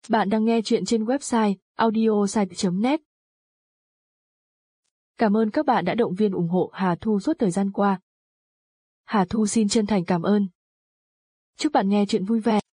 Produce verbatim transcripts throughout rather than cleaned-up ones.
Bạn đang nghe chuyện trên website audiosite chấm net. Cảm ơn các bạn đã động viên ủng hộ Hà Thu suốt thời gian qua. Hà Thu xin chân thành cảm ơn. Chúc bạn nghe chuyện vui vẻ.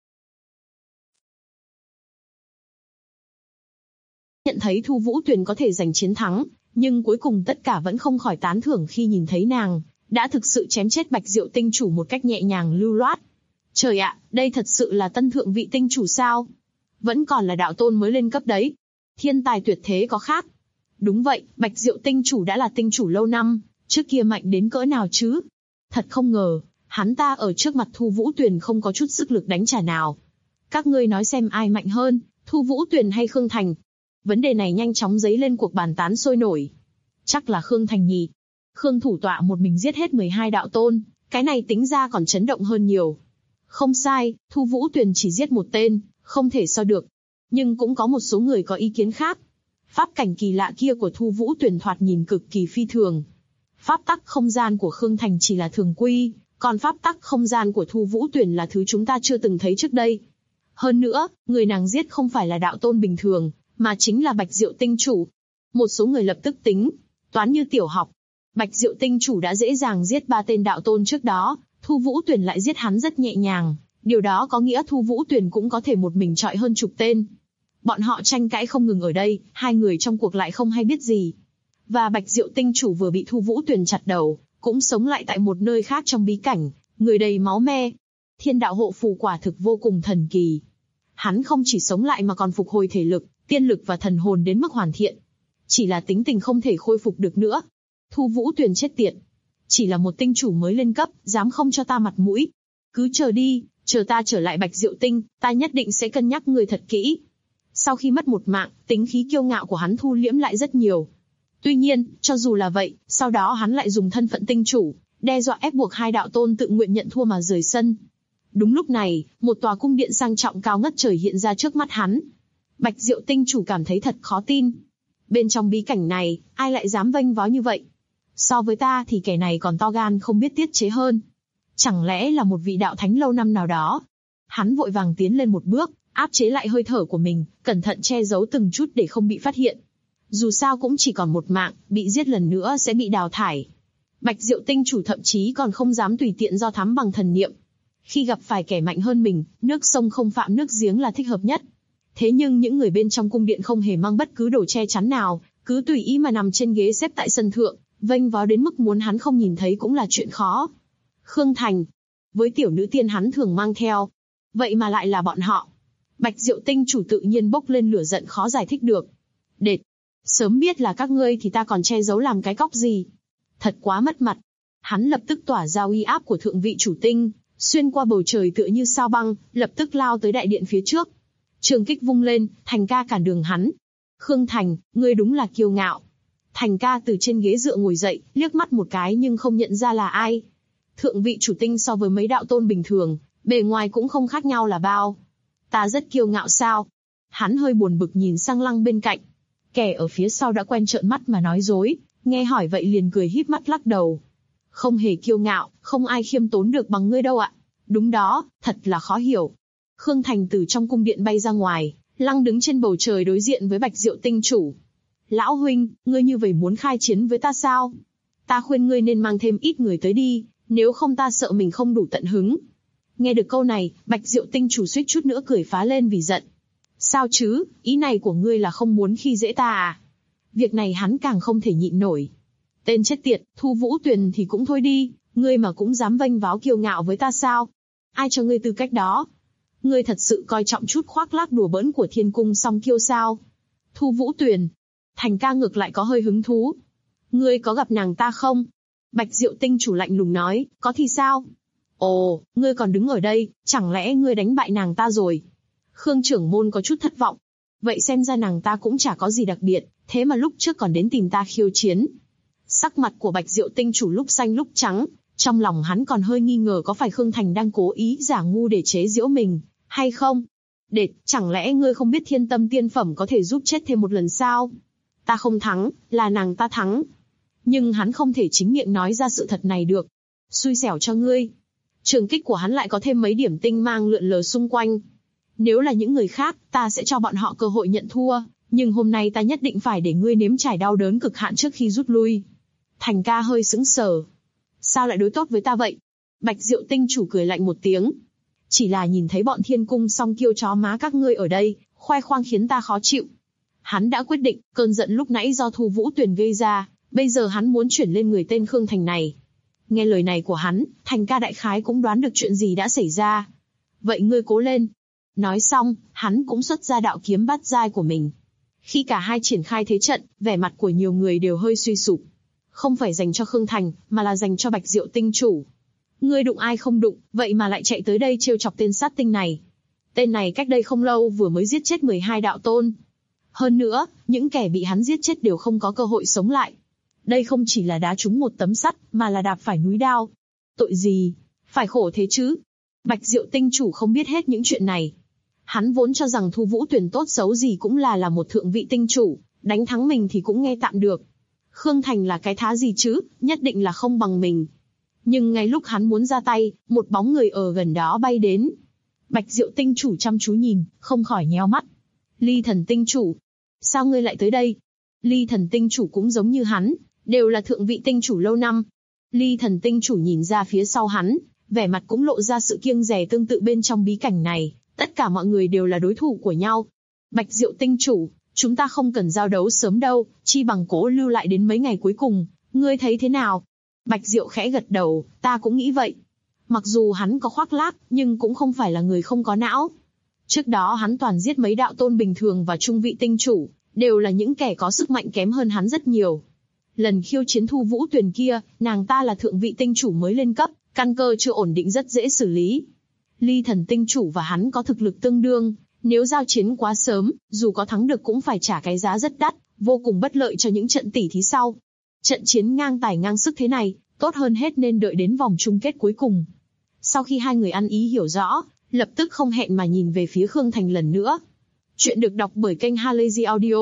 Nhận thấy Thu Vũ Tuyền có thể giành chiến thắng, nhưng cuối cùng tất cả vẫn không khỏi tán thưởng khi nhìn thấy nàng đã thực sự chém chết Bạch Diệu Tinh Chủ một cách nhẹ nhàng lưu loát. Trời ạ, đây thật sự là tân thượng vị tinh chủ sao? Vẫn còn là đạo tôn mới lên cấp đấy. Thiên tài tuyệt thế có khác. Đúng vậy, Bạch Diệu Tinh Chủ đã là tinh chủ lâu năm, trước kia mạnh đến cỡ nào chứ? Thật không ngờ, hắn ta ở trước mặt Thu Vũ Tuyền không có chút sức lực đánh trả nào. Các ngươi nói xem ai mạnh hơn, Thu Vũ Tuyền hay Khương Thành? Vấn đề này nhanh chóng dấy lên cuộc bàn tán sôi nổi. Chắc là Khương Thành nhỉ. Khương thủ tọa một mình giết hết mười hai đạo tôn, cái này tính ra còn chấn động hơn nhiều. Không sai, Thu Vũ Tuyền chỉ giết một tên, không thể so được. Nhưng cũng có một số người có ý kiến khác. Pháp cảnh kỳ lạ kia của Thu Vũ Tuyền thoạt nhìn cực kỳ phi thường. Pháp tắc không gian của Khương Thành chỉ là thường quy, còn pháp tắc không gian của Thu Vũ Tuyền là thứ chúng ta chưa từng thấy trước đây. Hơn nữa, người nàng giết không phải là đạo tôn bình thường, mà chính là Bạch Diệu Tinh Chủ. Một số người lập tức tính, toán như tiểu học. Bạch Diệu Tinh Chủ đã dễ dàng giết ba tên đạo tôn trước đó, Thu Vũ Tuyền lại giết hắn rất nhẹ nhàng. Điều đó có nghĩa Thu Vũ Tuyền cũng có thể một mình chọi hơn chục tên. Bọn họ tranh cãi không ngừng ở đây, hai người trong cuộc lại không hay biết gì. Và Bạch Diệu Tinh Chủ vừa bị Thu Vũ Tuyền chặt đầu, cũng sống lại tại một nơi khác trong bí cảnh, người đầy máu me. Thiên đạo hộ phù quả thực vô cùng thần kỳ. Hắn không chỉ sống lại mà còn phục hồi thể lực, tiên lực và thần hồn đến mức hoàn thiện. Chỉ là tính tình không thể khôi phục được nữa. Thu Vũ Tuyền chết tiệt. Chỉ là một tinh chủ mới lên cấp, dám không cho ta mặt mũi. Cứ chờ đi, chờ ta trở lại Bạch Diệu Tinh, ta nhất định sẽ cân nhắc người thật kỹ. Sau khi mất một mạng, tính khí kiêu ngạo của hắn thu liễm lại rất nhiều. Tuy nhiên, cho dù là vậy, sau đó hắn lại dùng thân phận tinh chủ, đe dọa ép buộc hai đạo tôn tự nguyện nhận thua mà rời sân. Đúng lúc này, một tòa cung điện sang trọng cao ngất trời hiện ra trước mắt hắn. Bạch Diệu Tinh Chủ cảm thấy thật khó tin. Bên trong bí cảnh này, ai lại dám vênh váo như vậy? So với ta thì kẻ này còn to gan không biết tiết chế hơn. Chẳng lẽ là một vị đạo thánh lâu năm nào đó? Hắn vội vàng tiến lên một bước, áp chế lại hơi thở của mình, cẩn thận che giấu từng chút để không bị phát hiện. Dù sao cũng chỉ còn một mạng, bị giết lần nữa sẽ bị đào thải. Bạch Diệu Tinh Chủ thậm chí còn không dám tùy tiện do thám bằng thần niệm. Khi gặp phải kẻ mạnh hơn mình, nước sông không phạm nước giếng là thích hợp nhất. Thế nhưng những người bên trong cung điện không hề mang bất cứ đồ che chắn nào, cứ tùy ý mà nằm trên ghế xếp tại sân thượng, vênh váo đến mức muốn hắn không nhìn thấy cũng là chuyện khó. Khương Thành, với tiểu nữ tiên hắn thường mang theo, vậy mà lại là bọn họ. Bạch Diệu Tinh Chủ tự nhiên bốc lên lửa giận khó giải thích được. Đệt, sớm biết là các ngươi thì ta còn che giấu làm cái cóc gì. Thật quá mất mặt. Hắn lập tức tỏa ra uy áp của thượng vị chủ tinh, xuyên qua bầu trời tựa như sao băng, lập tức lao tới đại điện phía trước. Trường kích vung lên, Thành ca cản đường hắn. Khương Thành, ngươi đúng là kiêu ngạo. Thành ca từ trên ghế dựa ngồi dậy, liếc mắt một cái nhưng không nhận ra là ai. Thượng vị chủ tinh so với mấy đạo tôn bình thường, bề ngoài cũng không khác nhau là bao. Ta rất kiêu ngạo sao? Hắn hơi buồn bực nhìn sang Lăng bên cạnh. Kẻ ở phía sau đã quen trợn mắt mà nói dối, nghe hỏi vậy liền cười híp mắt lắc đầu. Không hề kiêu ngạo, không ai khiêm tốn được bằng ngươi đâu ạ. Đúng đó, thật là khó hiểu. Khương Thành từ trong cung điện bay ra ngoài, Lăng đứng trên bầu trời đối diện với Bạch Diệu Tinh Chủ. Lão huynh, ngươi như vậy muốn khai chiến với ta sao? Ta khuyên ngươi nên mang thêm ít người tới đi, nếu không ta sợ mình không đủ tận hứng. Nghe được câu này, Bạch Diệu Tinh Chủ suýt chút nữa cười phá lên vì giận. Sao chứ, ý này của ngươi là không muốn khi dễ ta à? Việc này hắn càng không thể nhịn nổi. Tên chết tiệt, Thu Vũ Tuyền thì cũng thôi đi, ngươi mà cũng dám vênh váo kiêu ngạo với ta sao? Ai cho ngươi tư cách đó? Ngươi thật sự coi trọng chút khoác lác đùa bỡn của thiên cung song kiêu sao? Thu Vũ Tuyền. Thành ca ngược lại có hơi hứng thú. Ngươi có gặp nàng ta không? Bạch Diệu Tinh Chủ lạnh lùng nói, có thì sao? Ồ, ngươi còn đứng ở đây, chẳng lẽ ngươi đánh bại nàng ta rồi? Khương trưởng môn có chút thất vọng. Vậy xem ra nàng ta cũng chả có gì đặc biệt, thế mà lúc trước còn đến tìm ta khiêu chiến. Sắc mặt của Bạch Diệu Tinh Chủ lúc xanh lúc trắng, trong lòng hắn còn hơi nghi ngờ có phải Khương Thành đang cố ý giả ngu để chế giễu mình, hay không? Đệt, chẳng lẽ ngươi không biết thiên tâm tiên phẩm có thể giúp chết thêm một lần sao? Ta không thắng, là nàng ta thắng. Nhưng hắn không thể chính miệng nói ra sự thật này được. Xui xẻo cho ngươi. Trường kích của hắn lại có thêm mấy điểm tinh mang lượn lờ xung quanh. Nếu là những người khác, ta sẽ cho bọn họ cơ hội nhận thua, nhưng hôm nay ta nhất định phải để ngươi nếm trải đau đớn cực hạn trước khi rút lui. Thành ca hơi sững sờ. Sao lại đối tốt với ta vậy? Bạch Diệu tinh chủ cười lạnh một tiếng. Chỉ là nhìn thấy bọn thiên cung song kiêu chó má các ngươi ở đây, khoe khoang khiến ta khó chịu. Hắn đã quyết định, cơn giận lúc nãy do Thu Vũ Tuyền gây ra, bây giờ hắn muốn chuyển lên người tên Khương Thành này. Nghe lời này của hắn, Thành ca đại khái cũng đoán được chuyện gì đã xảy ra. Vậy ngươi cố lên. Nói xong, hắn cũng xuất ra đạo kiếm bát giai của mình. Khi cả hai triển khai thế trận, vẻ mặt của nhiều người đều hơi suy sụp. Không phải dành cho Khương Thành, mà là dành cho Bạch Diệu tinh chủ. Ngươi đụng ai không đụng, vậy mà lại chạy tới đây trêu chọc tên sát tinh này. Tên này cách đây không lâu vừa mới giết chết mười hai đạo tôn. Hơn nữa, những kẻ bị hắn giết chết đều không có cơ hội sống lại. Đây không chỉ là đá trúng một tấm sắt, mà là đạp phải núi đao. Tội gì? Phải khổ thế chứ? Bạch Diệu tinh chủ không biết hết những chuyện này. Hắn vốn cho rằng Thu Vũ Tuyền tốt xấu gì cũng là là một thượng vị tinh chủ, đánh thắng mình thì cũng nghe tạm được. Khương Thành là cái thá gì chứ, nhất định là không bằng mình. Nhưng ngay lúc hắn muốn ra tay, một bóng người ở gần đó bay đến. Bạch Diệu tinh chủ chăm chú nhìn, không khỏi nhéo mắt. Ly Thần tinh chủ, sao ngươi lại tới đây? Ly Thần tinh chủ cũng giống như hắn, đều là thượng vị tinh chủ lâu năm. Ly Thần tinh chủ nhìn ra phía sau hắn, vẻ mặt cũng lộ ra sự kiêng dè tương tự bên trong bí cảnh này. Tất cả mọi người đều là đối thủ của nhau. Bạch Diệu tinh chủ, chúng ta không cần giao đấu sớm đâu, chi bằng cố lưu lại đến mấy ngày cuối cùng, ngươi thấy thế nào? Bạch Diệu khẽ gật đầu, ta cũng nghĩ vậy. Mặc dù hắn có khoác lác, nhưng cũng không phải là người không có não. Trước đó hắn toàn giết mấy đạo tôn bình thường và trung vị tinh chủ, đều là những kẻ có sức mạnh kém hơn hắn rất nhiều. Lần khiêu chiến Thu Vũ Tuyền kia, nàng ta là thượng vị tinh chủ mới lên cấp, căn cơ chưa ổn định rất dễ xử lý. Ly Thần tinh chủ và hắn có thực lực tương đương, nếu giao chiến quá sớm, dù có thắng được cũng phải trả cái giá rất đắt, vô cùng bất lợi cho những trận tỉ thí sau. Trận chiến ngang tài ngang sức thế này, tốt hơn hết nên đợi đến vòng chung kết cuối cùng. Sau khi hai người ăn ý hiểu rõ, lập tức không hẹn mà nhìn về phía Khương Thành lần nữa. Chuyện được đọc bởi kênh Halazy Audio.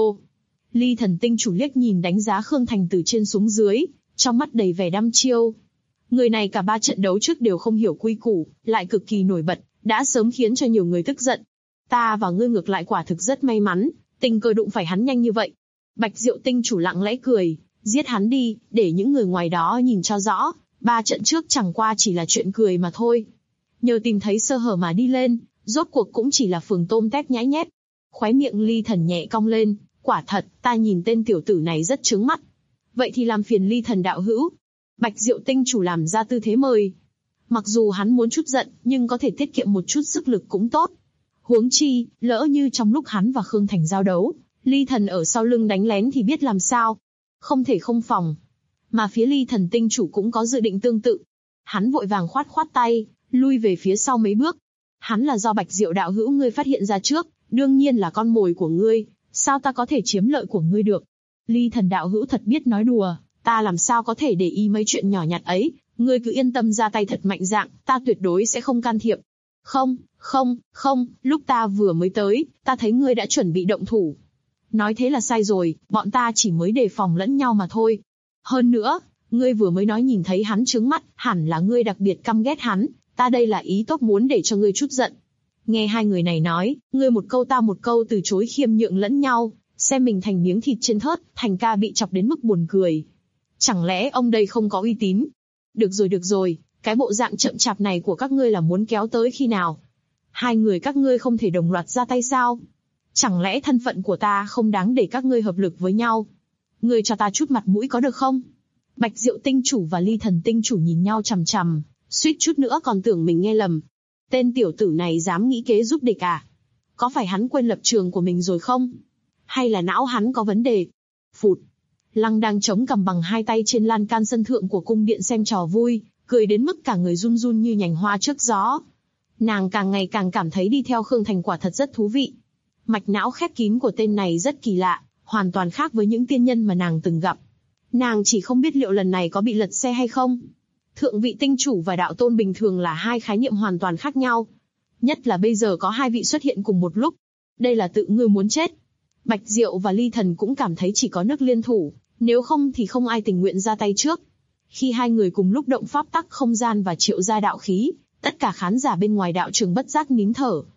Ly Thần tinh chủ liếc nhìn đánh giá Khương Thành từ trên xuống dưới, trong mắt đầy vẻ đăm chiêu. Người này cả ba trận đấu trước đều không hiểu quy củ, lại cực kỳ nổi bật, đã sớm khiến cho nhiều người tức giận. Ta và ngươi ngược lại quả thực rất may mắn, tình cờ đụng phải hắn nhanh như vậy. Bạch Diệu tinh chủ lặng lẽ cười, giết hắn đi, để những người ngoài đó nhìn cho rõ, ba trận trước chẳng qua chỉ là chuyện cười mà thôi. Nhờ tìm thấy sơ hở mà đi lên, rốt cuộc cũng chỉ là phường tôm tép nhãi nhép. Khóe miệng Ly Thần nhẹ cong lên, quả thật, ta nhìn tên tiểu tử này rất trướng mắt. Vậy thì làm phiền Ly Thần đạo hữu. Bạch Diệu tinh chủ làm ra tư thế mời. Mặc dù hắn muốn chút giận, nhưng có thể tiết kiệm một chút sức lực cũng tốt. Huống chi, lỡ như trong lúc hắn và Khương Thành giao đấu, Ly Thần ở sau lưng đánh lén thì biết làm sao. Không thể không phòng. Mà phía Ly Thần tinh chủ cũng có dự định tương tự. Hắn vội vàng khoát khoát tay, lui về phía sau mấy bước. Hắn là do Bạch Diệu đạo hữu ngươi phát hiện ra trước, đương nhiên là con mồi của ngươi, sao ta có thể chiếm lợi của ngươi được? Ly Thần đạo hữu thật biết nói đùa, ta làm sao có thể để ý mấy chuyện nhỏ nhặt ấy, ngươi cứ yên tâm ra tay thật mạnh dạn, ta tuyệt đối sẽ không can thiệp. Không, không, không, lúc ta vừa mới tới, ta thấy ngươi đã chuẩn bị động thủ. Nói thế là sai rồi, bọn ta chỉ mới đề phòng lẫn nhau mà thôi. Hơn nữa, ngươi vừa mới nói nhìn thấy hắn trướng mắt, hẳn là ngươi đặc biệt căm ghét hắn, ta đây là ý tốt muốn để cho ngươi chút giận. Nghe hai người này nói, ngươi một câu ta một câu từ chối khiêm nhượng lẫn nhau, xem mình thành miếng thịt trên thớt, Thành ca bị chọc đến mức buồn cười. Chẳng lẽ ông đây không có uy tín? Được rồi được rồi, cái bộ dạng chậm chạp này của các ngươi là muốn kéo tới khi nào? Hai người các ngươi không thể đồng loạt ra tay sao? Chẳng lẽ thân phận của ta không đáng để các ngươi hợp lực với nhau? Ngươi cho ta chút mặt mũi có được không? Bạch Diệu tinh chủ và Ly Thần tinh chủ nhìn nhau chằm chằm, suýt chút nữa còn tưởng mình nghe lầm. Tên tiểu tử này dám nghĩ kế giúp địch à? Có phải hắn quên lập trường của mình rồi không? Hay là não hắn có vấn đề? Phụt! Lăng đang chống cằm bằng hai tay trên lan can sân thượng của cung điện xem trò vui, cười đến mức cả người run run như nhành hoa trước gió. Nàng càng ngày càng cảm thấy đi theo Khương Thành quả thật rất thú vị. Mạch não khép kín của tên này rất kỳ lạ, hoàn toàn khác với những tiên nhân mà nàng từng gặp. Nàng chỉ không biết liệu lần này có bị lật xe hay không. Thượng vị tinh chủ và đạo tôn bình thường là hai khái niệm hoàn toàn khác nhau. Nhất là bây giờ có hai vị xuất hiện cùng một lúc. Đây là tự ngươi muốn chết. Bạch Diệu và Ly Thần cũng cảm thấy chỉ có nước liên thủ, nếu không thì không ai tình nguyện ra tay trước. Khi hai người cùng lúc động pháp tắc không gian và triệu ra đạo khí, tất cả khán giả bên ngoài đạo trường bất giác nín thở.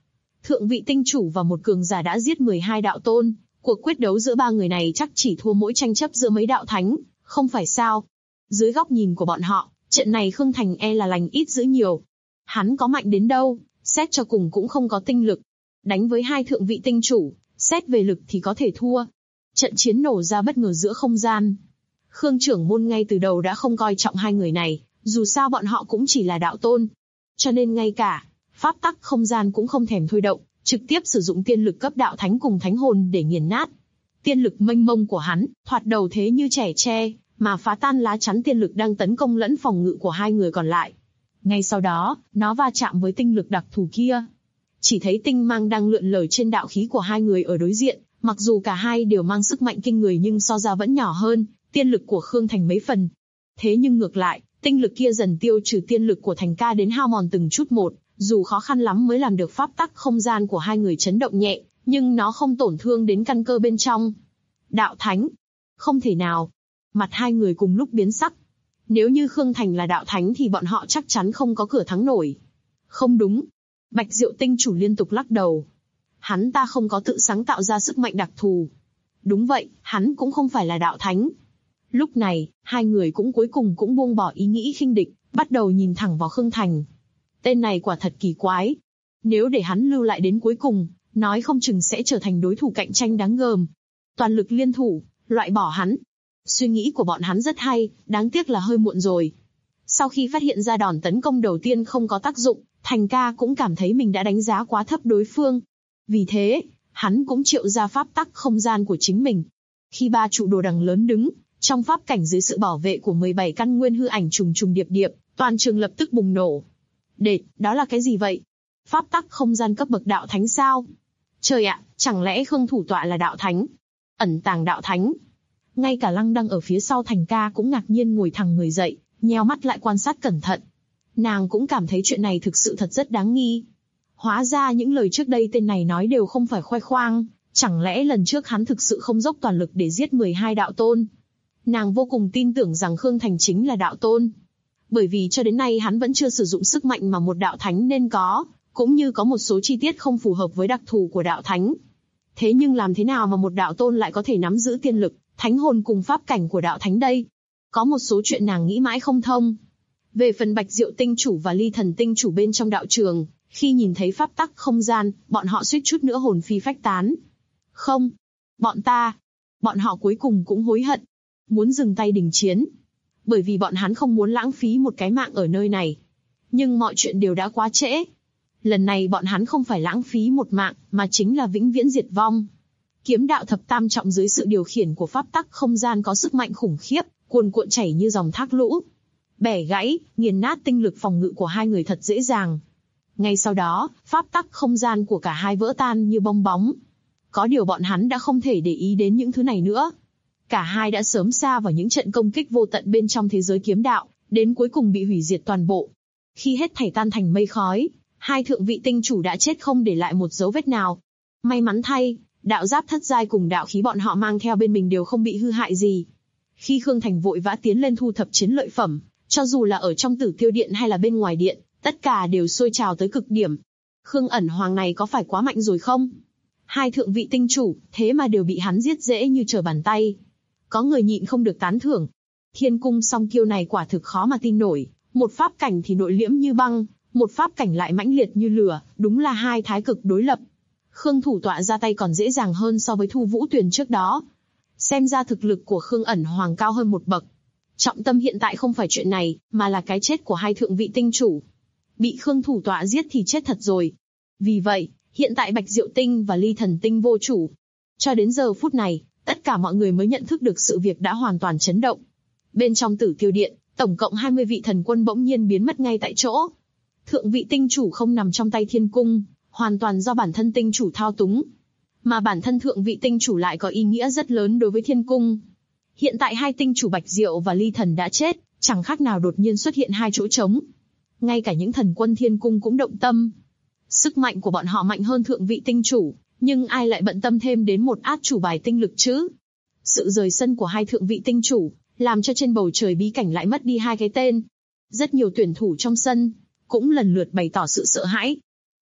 Thượng vị tinh chủ và một cường giả đã giết mười hai đạo tôn, cuộc quyết đấu giữa ba người này chắc chỉ thua mỗi tranh chấp giữa mấy đạo thánh, không phải sao? Dưới góc nhìn của bọn họ, trận này Khương Thành e là lành ít dữ nhiều. Hắn có mạnh đến đâu, xét cho cùng cũng không có tinh lực. Đánh với hai thượng vị tinh chủ, xét về lực thì có thể thua. Trận chiến nổ ra bất ngờ giữa không gian. Khương trưởng môn ngay từ đầu đã không coi trọng hai người này, dù sao bọn họ cũng chỉ là đạo tôn. Cho nên ngay cả pháp tắc không gian cũng không thèm thôi động, trực tiếp sử dụng tiên lực cấp đạo thánh cùng thánh hồn để nghiền nát. Tiên lực mênh mông của hắn, thoạt đầu thế như trẻ tre, mà phá tan lá chắn tiên lực đang tấn công lẫn phòng ngự của hai người còn lại. Ngay sau đó, nó va chạm với tinh lực đặc thù kia. Chỉ thấy tinh mang đang lượn lờ trên đạo khí của hai người ở đối diện, mặc dù cả hai đều mang sức mạnh kinh người nhưng so ra vẫn nhỏ hơn tiên lực của Khương Thành mấy phần. Thế nhưng ngược lại, tinh lực kia dần tiêu trừ tiên lực của Thành ca đến hao mòn từng chút một, dù khó khăn lắm mới làm được pháp tắc không gian của hai người chấn động nhẹ, nhưng nó không tổn thương đến căn cơ bên trong. Đạo thánh? Không thể nào. Mặt hai người cùng lúc biến sắc. Nếu như Khương Thành là đạo thánh thì bọn họ chắc chắn không có cửa thắng nổi. Không đúng. Bạch Diệu tinh chủ liên tục lắc đầu. Hắn ta không có tự sáng tạo ra sức mạnh đặc thù. Đúng vậy, hắn cũng không phải là đạo thánh. Lúc này, hai người cũng cuối cùng cũng buông bỏ ý nghĩ khinh địch, bắt đầu nhìn thẳng vào Khương Thành. Tên này quả thật kỳ quái. Nếu để hắn lưu lại đến cuối cùng, nói không chừng sẽ trở thành đối thủ cạnh tranh đáng gờm. Toàn lực liên thủ, loại bỏ hắn. Suy nghĩ của bọn hắn rất hay, đáng tiếc là hơi muộn rồi. Sau khi phát hiện ra đòn tấn công đầu tiên không có tác dụng, Thành ca cũng cảm thấy mình đã đánh giá quá thấp đối phương. Vì thế, hắn cũng triệu ra pháp tắc không gian của chính mình. Khi ba trụ đồ đằng lớn đứng, trong pháp cảnh dưới sự bảo vệ của mười bảy căn nguyên hư ảnh trùng trùng điệp điệp, toàn trường lập tức bùng nổ. Đệt, đó là cái gì vậy? Pháp tắc không gian cấp bậc đạo thánh sao? Trời ạ, chẳng lẽ Khương thủ tọa là đạo thánh? Ẩn tàng đạo thánh? Ngay cả Lăng Đăng ở phía sau Thành ca cũng ngạc nhiên ngồi thẳng người dậy, nheo mắt lại quan sát cẩn thận. Nàng cũng cảm thấy chuyện này thực sự thật rất đáng nghi. Hóa ra những lời trước đây tên này nói đều không phải khoe khoang, chẳng lẽ lần trước hắn thực sự không dốc toàn lực để giết mười hai đạo tôn? Nàng vô cùng tin tưởng rằng Khương Thành chính là đạo tôn. Bởi vì cho đến nay hắn vẫn chưa sử dụng sức mạnh mà một đạo thánh nên có, cũng như có một số chi tiết không phù hợp với đặc thù của đạo thánh. Thế nhưng làm thế nào mà một đạo tôn lại có thể nắm giữ tiên lực, thánh hồn cùng pháp cảnh của đạo thánh đây? Có một số chuyện nàng nghĩ mãi không thông. Về phần Bạch Diệu tinh chủ và Ly Thần tinh chủ bên trong đạo trường, khi nhìn thấy pháp tắc không gian, bọn họ suýt chút nữa hồn phi phách tán. Không, bọn ta, bọn họ cuối cùng cũng hối hận, muốn dừng tay đình chiến. Bởi vì bọn hắn không muốn lãng phí một cái mạng ở nơi này. Nhưng mọi chuyện đều đã quá trễ. Lần này bọn hắn không phải lãng phí một mạng, mà chính là vĩnh viễn diệt vong. Kiếm đạo thập tam trọng dưới sự điều khiển của pháp tắc không gian có sức mạnh khủng khiếp, cuồn cuộn chảy như dòng thác lũ. Bẻ gãy, nghiền nát tinh lực phòng ngự của hai người thật dễ dàng. Ngay sau đó, pháp tắc không gian của cả hai vỡ tan như bong bóng. Có điều bọn hắn đã không thể để ý đến những thứ này nữa. Cả hai đã sớm sa vào những trận công kích vô tận bên trong thế giới kiếm đạo, đến cuối cùng bị hủy diệt toàn bộ. Khi hết thảy tan thành mây khói, hai thượng vị tinh chủ đã chết không để lại một dấu vết nào. May mắn thay, đạo giáp thất giai cùng đạo khí bọn họ mang theo bên mình đều không bị hư hại gì. Khi Khương Thành vội vã tiến lên thu thập chiến lợi phẩm, cho dù là ở trong Tử Tiêu Điện hay là bên ngoài điện, tất cả đều sôi trào tới cực điểm. Khương ẩn hoàng này có phải quá mạnh rồi không? Hai thượng vị tinh chủ, thế mà đều bị hắn giết dễ như trở bàn tay. Có người nhịn không được tán thưởng. Thiên cung song kiêu này quả thực khó mà tin nổi, một pháp cảnh thì nội liễm như băng, một pháp cảnh lại mãnh liệt như lửa, đúng là hai thái cực đối lập. Khương thủ tọa ra tay còn dễ dàng hơn so với Thu Vũ Tuyền trước đó. Xem ra thực lực của Khương ẩn hoàng cao hơn một bậc. Trọng tâm hiện tại không phải chuyện này, mà là cái chết của hai thượng vị tinh chủ. Bị Khương thủ tọa giết thì chết thật rồi. Vì vậy, hiện tại Bạch Diệu tinh và Ly Thần tinh vô chủ. Cho đến giờ phút này, tất cả mọi người mới nhận thức được sự việc đã hoàn toàn chấn động. Bên trong Tử Tiêu Điện, tổng cộng hai mươi vị thần quân bỗng nhiên biến mất ngay tại chỗ. Thượng vị tinh chủ không nằm trong tay thiên cung, hoàn toàn do bản thân tinh chủ thao túng. Mà bản thân thượng vị tinh chủ lại có ý nghĩa rất lớn đối với thiên cung. Hiện tại hai tinh chủ Bạch Diệu và Ly Thần đã chết, chẳng khác nào đột nhiên xuất hiện hai chỗ trống. Ngay cả những thần quân thiên cung cũng động tâm. Sức mạnh của bọn họ mạnh hơn thượng vị tinh chủ, nhưng ai lại bận tâm thêm đến một át chủ bài tinh lực chứ? Sự rời sân của hai thượng vị tinh chủ, làm cho trên bầu trời bí cảnh lại mất đi hai cái tên. Rất nhiều tuyển thủ trong sân, cũng lần lượt bày tỏ sự sợ hãi.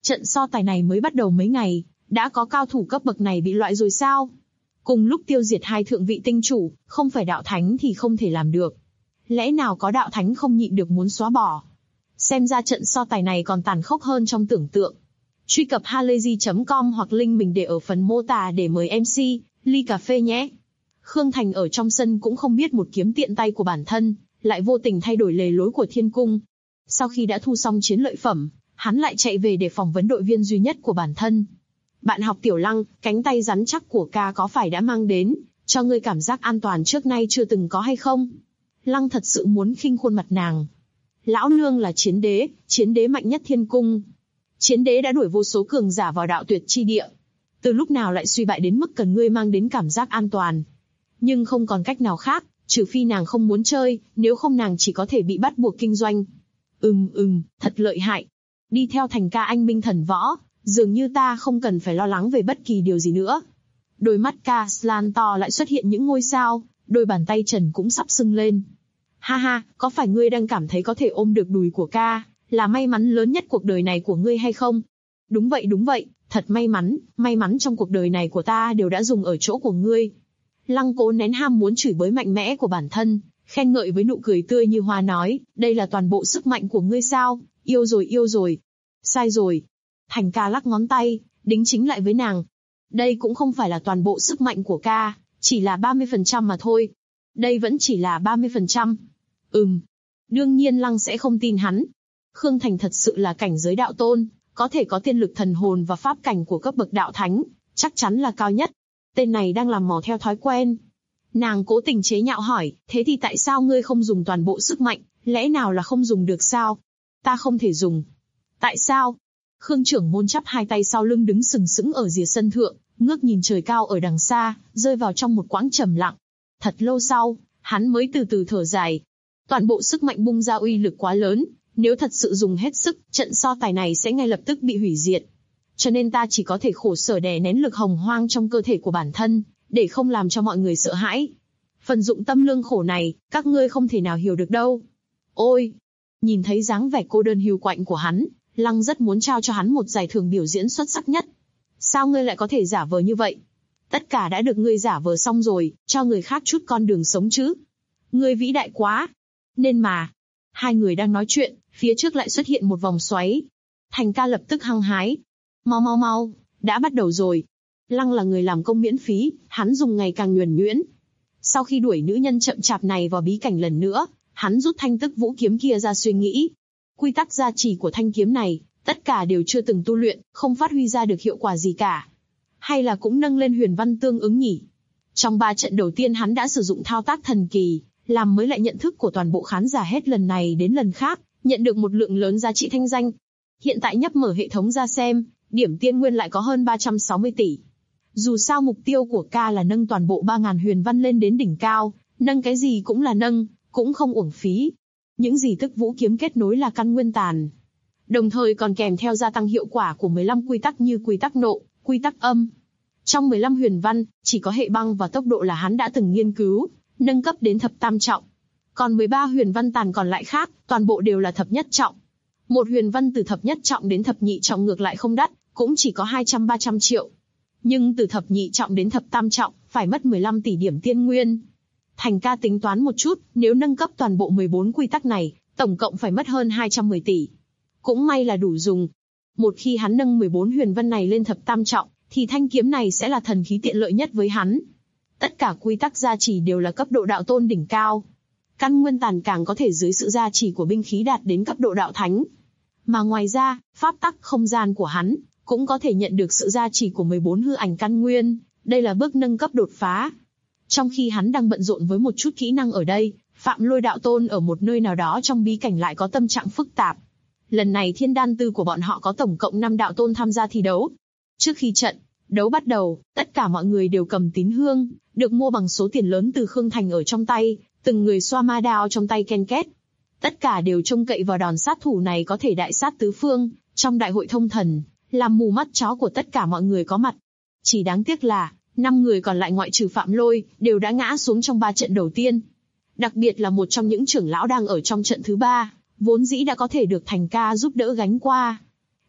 Trận so tài này mới bắt đầu mấy ngày, đã có cao thủ cấp bậc này bị loại rồi sao? Cùng lúc tiêu diệt hai thượng vị tinh chủ, không phải đạo thánh thì không thể làm được. Lẽ nào có đạo thánh không nhịn được muốn xóa bỏ? Xem ra trận so tài này còn tàn khốc hơn trong tưởng tượng. Truy cập halayzi chấm com hoặc link mình để ở phần mô tả để mời em xê, ly cà phê nhé. Khương Thành ở trong sân cũng không biết một kiếm tiện tay của bản thân, lại vô tình thay đổi lề lối của thiên cung. Sau khi đã thu xong chiến lợi phẩm, hắn lại chạy về để phỏng vấn đội viên duy nhất của bản thân. Bạn học Tiểu Lăng, cánh tay rắn chắc của ca có phải đã mang đến cho ngươi cảm giác an toàn trước nay chưa từng có hay không? Lăng thật sự muốn khinh khuôn mặt nàng. Lão nương là chiến đế, chiến đế mạnh nhất thiên cung. Chiến đế đã đuổi vô số cường giả vào đạo tuyệt chi địa. Từ lúc nào lại suy bại đến mức cần ngươi mang đến cảm giác an toàn? Nhưng không còn cách nào khác, trừ phi nàng không muốn chơi, nếu không nàng chỉ có thể bị bắt buộc kinh doanh. Ừm ừm, thật lợi hại. Đi theo Thành ca anh minh thần võ, dường như ta không cần phải lo lắng về bất kỳ điều gì nữa. Đôi mắt ca slan to lại xuất hiện những ngôi sao, đôi bàn tay trần cũng sắp sưng lên. Ha ha, có phải ngươi đang cảm thấy có thể ôm được đùi của ca, là may mắn lớn nhất cuộc đời này của ngươi hay không? Đúng vậy đúng vậy, thật may mắn, may mắn trong cuộc đời này của ta đều đã dùng ở chỗ của ngươi. Lăng Cố nén ham muốn chửi bới mạnh mẽ của bản thân, khen ngợi với nụ cười tươi như hoa nói, đây là toàn bộ sức mạnh của ngươi sao? Yêu rồi yêu rồi. Sai rồi. Thành ca lắc ngón tay, đính chính lại với nàng. Đây cũng không phải là toàn bộ sức mạnh của ca, chỉ là ba mươi phần trăm mà thôi. Đây vẫn chỉ là ba mươi phần trăm. Ừm. Đương nhiên Lăng sẽ không tin hắn. Khương Thành thật sự là cảnh giới đạo tôn, có thể có tiên lực thần hồn và pháp cảnh của cấp bậc đạo thánh, chắc chắn là cao nhất. Tên này đang làm mò theo thói quen. Nàng cố tình chế nhạo hỏi, thế thì tại sao ngươi không dùng toàn bộ sức mạnh, lẽ nào là không dùng được sao? Ta không thể dùng. Tại sao? Khương trưởng môn chắp hai tay sau lưng đứng sừng sững ở rìa sân thượng, ngước nhìn trời cao ở đằng xa, rơi vào trong một quãng trầm lặng. Thật lâu sau, hắn mới từ từ thở dài. Toàn bộ sức mạnh bung ra uy lực quá lớn, nếu thật sự dùng hết sức, trận so tài này sẽ ngay lập tức bị hủy diệt. Cho nên ta chỉ có thể khổ sở đè nén lực hồng hoang trong cơ thể của bản thân, để không làm cho mọi người sợ hãi. Phần dụng tâm lương khổ này, các ngươi không thể nào hiểu được đâu. Ôi! Nhìn thấy dáng vẻ cô đơn hiu quạnh của hắn, Lăng rất muốn trao cho hắn một giải thưởng biểu diễn xuất sắc nhất. Sao ngươi lại có thể giả vờ như vậy? Tất cả đã được ngươi giả vờ xong rồi, cho người khác chút con đường sống chứ. Ngươi vĩ đại quá. Nên mà. Hai người đang nói chuyện, phía trước lại xuất hiện một vòng xoáy. Thành ca lập tức hăng hái. Mau mau mau, đã bắt đầu rồi. Lăng là người làm công miễn phí, hắn dùng ngày càng nhuần nhuyễn. Sau khi đuổi nữ nhân chậm chạp này vào bí cảnh lần nữa, hắn rút thanh tức vũ kiếm kia ra suy nghĩ. Quy tắc gia trì của thanh kiếm này, tất cả đều chưa từng tu luyện, không phát huy ra được hiệu quả gì cả. Hay là cũng nâng lên huyền văn tương ứng nhỉ? Trong ba trận đầu tiên hắn đã sử dụng thao tác thần kỳ, làm mới lại nhận thức của toàn bộ khán giả hết lần này đến lần khác, nhận được một lượng lớn giá trị thanh danh. Hiện tại nhấp mở hệ thống ra xem, điểm tiên nguyên lại có hơn ba trăm sáu mươi tỷ. Dù sao mục tiêu của ca là nâng toàn bộ ba nghìn huyền văn lên đến đỉnh cao, nâng cái gì cũng là nâng, cũng không uổng phí. Những gì tức vũ kiếm kết nối là căn nguyên tàn. Đồng thời còn kèm theo gia tăng hiệu quả của mười lăm quy tắc như quy tắc nộ, quy tắc âm. Trong mười lăm huyền văn, chỉ có hệ băng và tốc độ là hắn đã từng nghiên cứu, nâng cấp đến thập tam trọng. Còn mười ba huyền văn tàn còn lại khác, toàn bộ đều là thập nhất trọng. Một huyền văn từ thập nhất trọng đến thập nhị trọng ngược lại không đắt, cũng chỉ có hai trăm ba trăm triệu. Nhưng từ thập nhị trọng đến thập tam trọng, phải mất mười lăm tỷ điểm tiên nguyên. Thành ca tính toán một chút, nếu nâng cấp toàn bộ mười bốn quy tắc này, tổng cộng phải mất hơn hai trăm mười tỷ. Cũng may là đủ dùng. Một khi hắn nâng mười bốn huyền văn này lên thập tam trọng, thì thanh kiếm này sẽ là thần khí tiện lợi nhất với hắn. Tất cả quy tắc gia trì đều là cấp độ đạo tôn đỉnh cao. Căn nguyên tàn càng có thể dưới sự gia trì của binh khí đạt đến cấp độ đạo thánh. Mà ngoài ra, pháp tắc không gian của hắn cũng có thể nhận được sự gia trì của mười bốn hư ảnh căn nguyên, đây là bước nâng cấp đột phá. Trong khi hắn đang bận rộn với một chút kỹ năng ở đây, Phạm Lôi đạo tôn ở một nơi nào đó trong bí cảnh lại có tâm trạng phức tạp. Lần này thiên đan tư của bọn họ có tổng cộng năm đạo tôn tham gia thi đấu. Trước khi trận đấu bắt đầu, tất cả mọi người đều cầm tín hương, được mua bằng số tiền lớn từ Khương Thành ở trong tay, từng người xoa ma đao trong tay ken két. Tất cả đều trông cậy vào đòn sát thủ này có thể đại sát tứ phương, trong đại hội thông thần, làm mù mắt chó của tất cả mọi người có mặt. Chỉ đáng tiếc là, năm người còn lại ngoại trừ Phạm Lôi, đều đã ngã xuống trong ba trận đầu tiên. Đặc biệt là một trong những trưởng lão đang ở trong trận thứ ba, vốn dĩ đã có thể được Thành ca giúp đỡ gánh qua.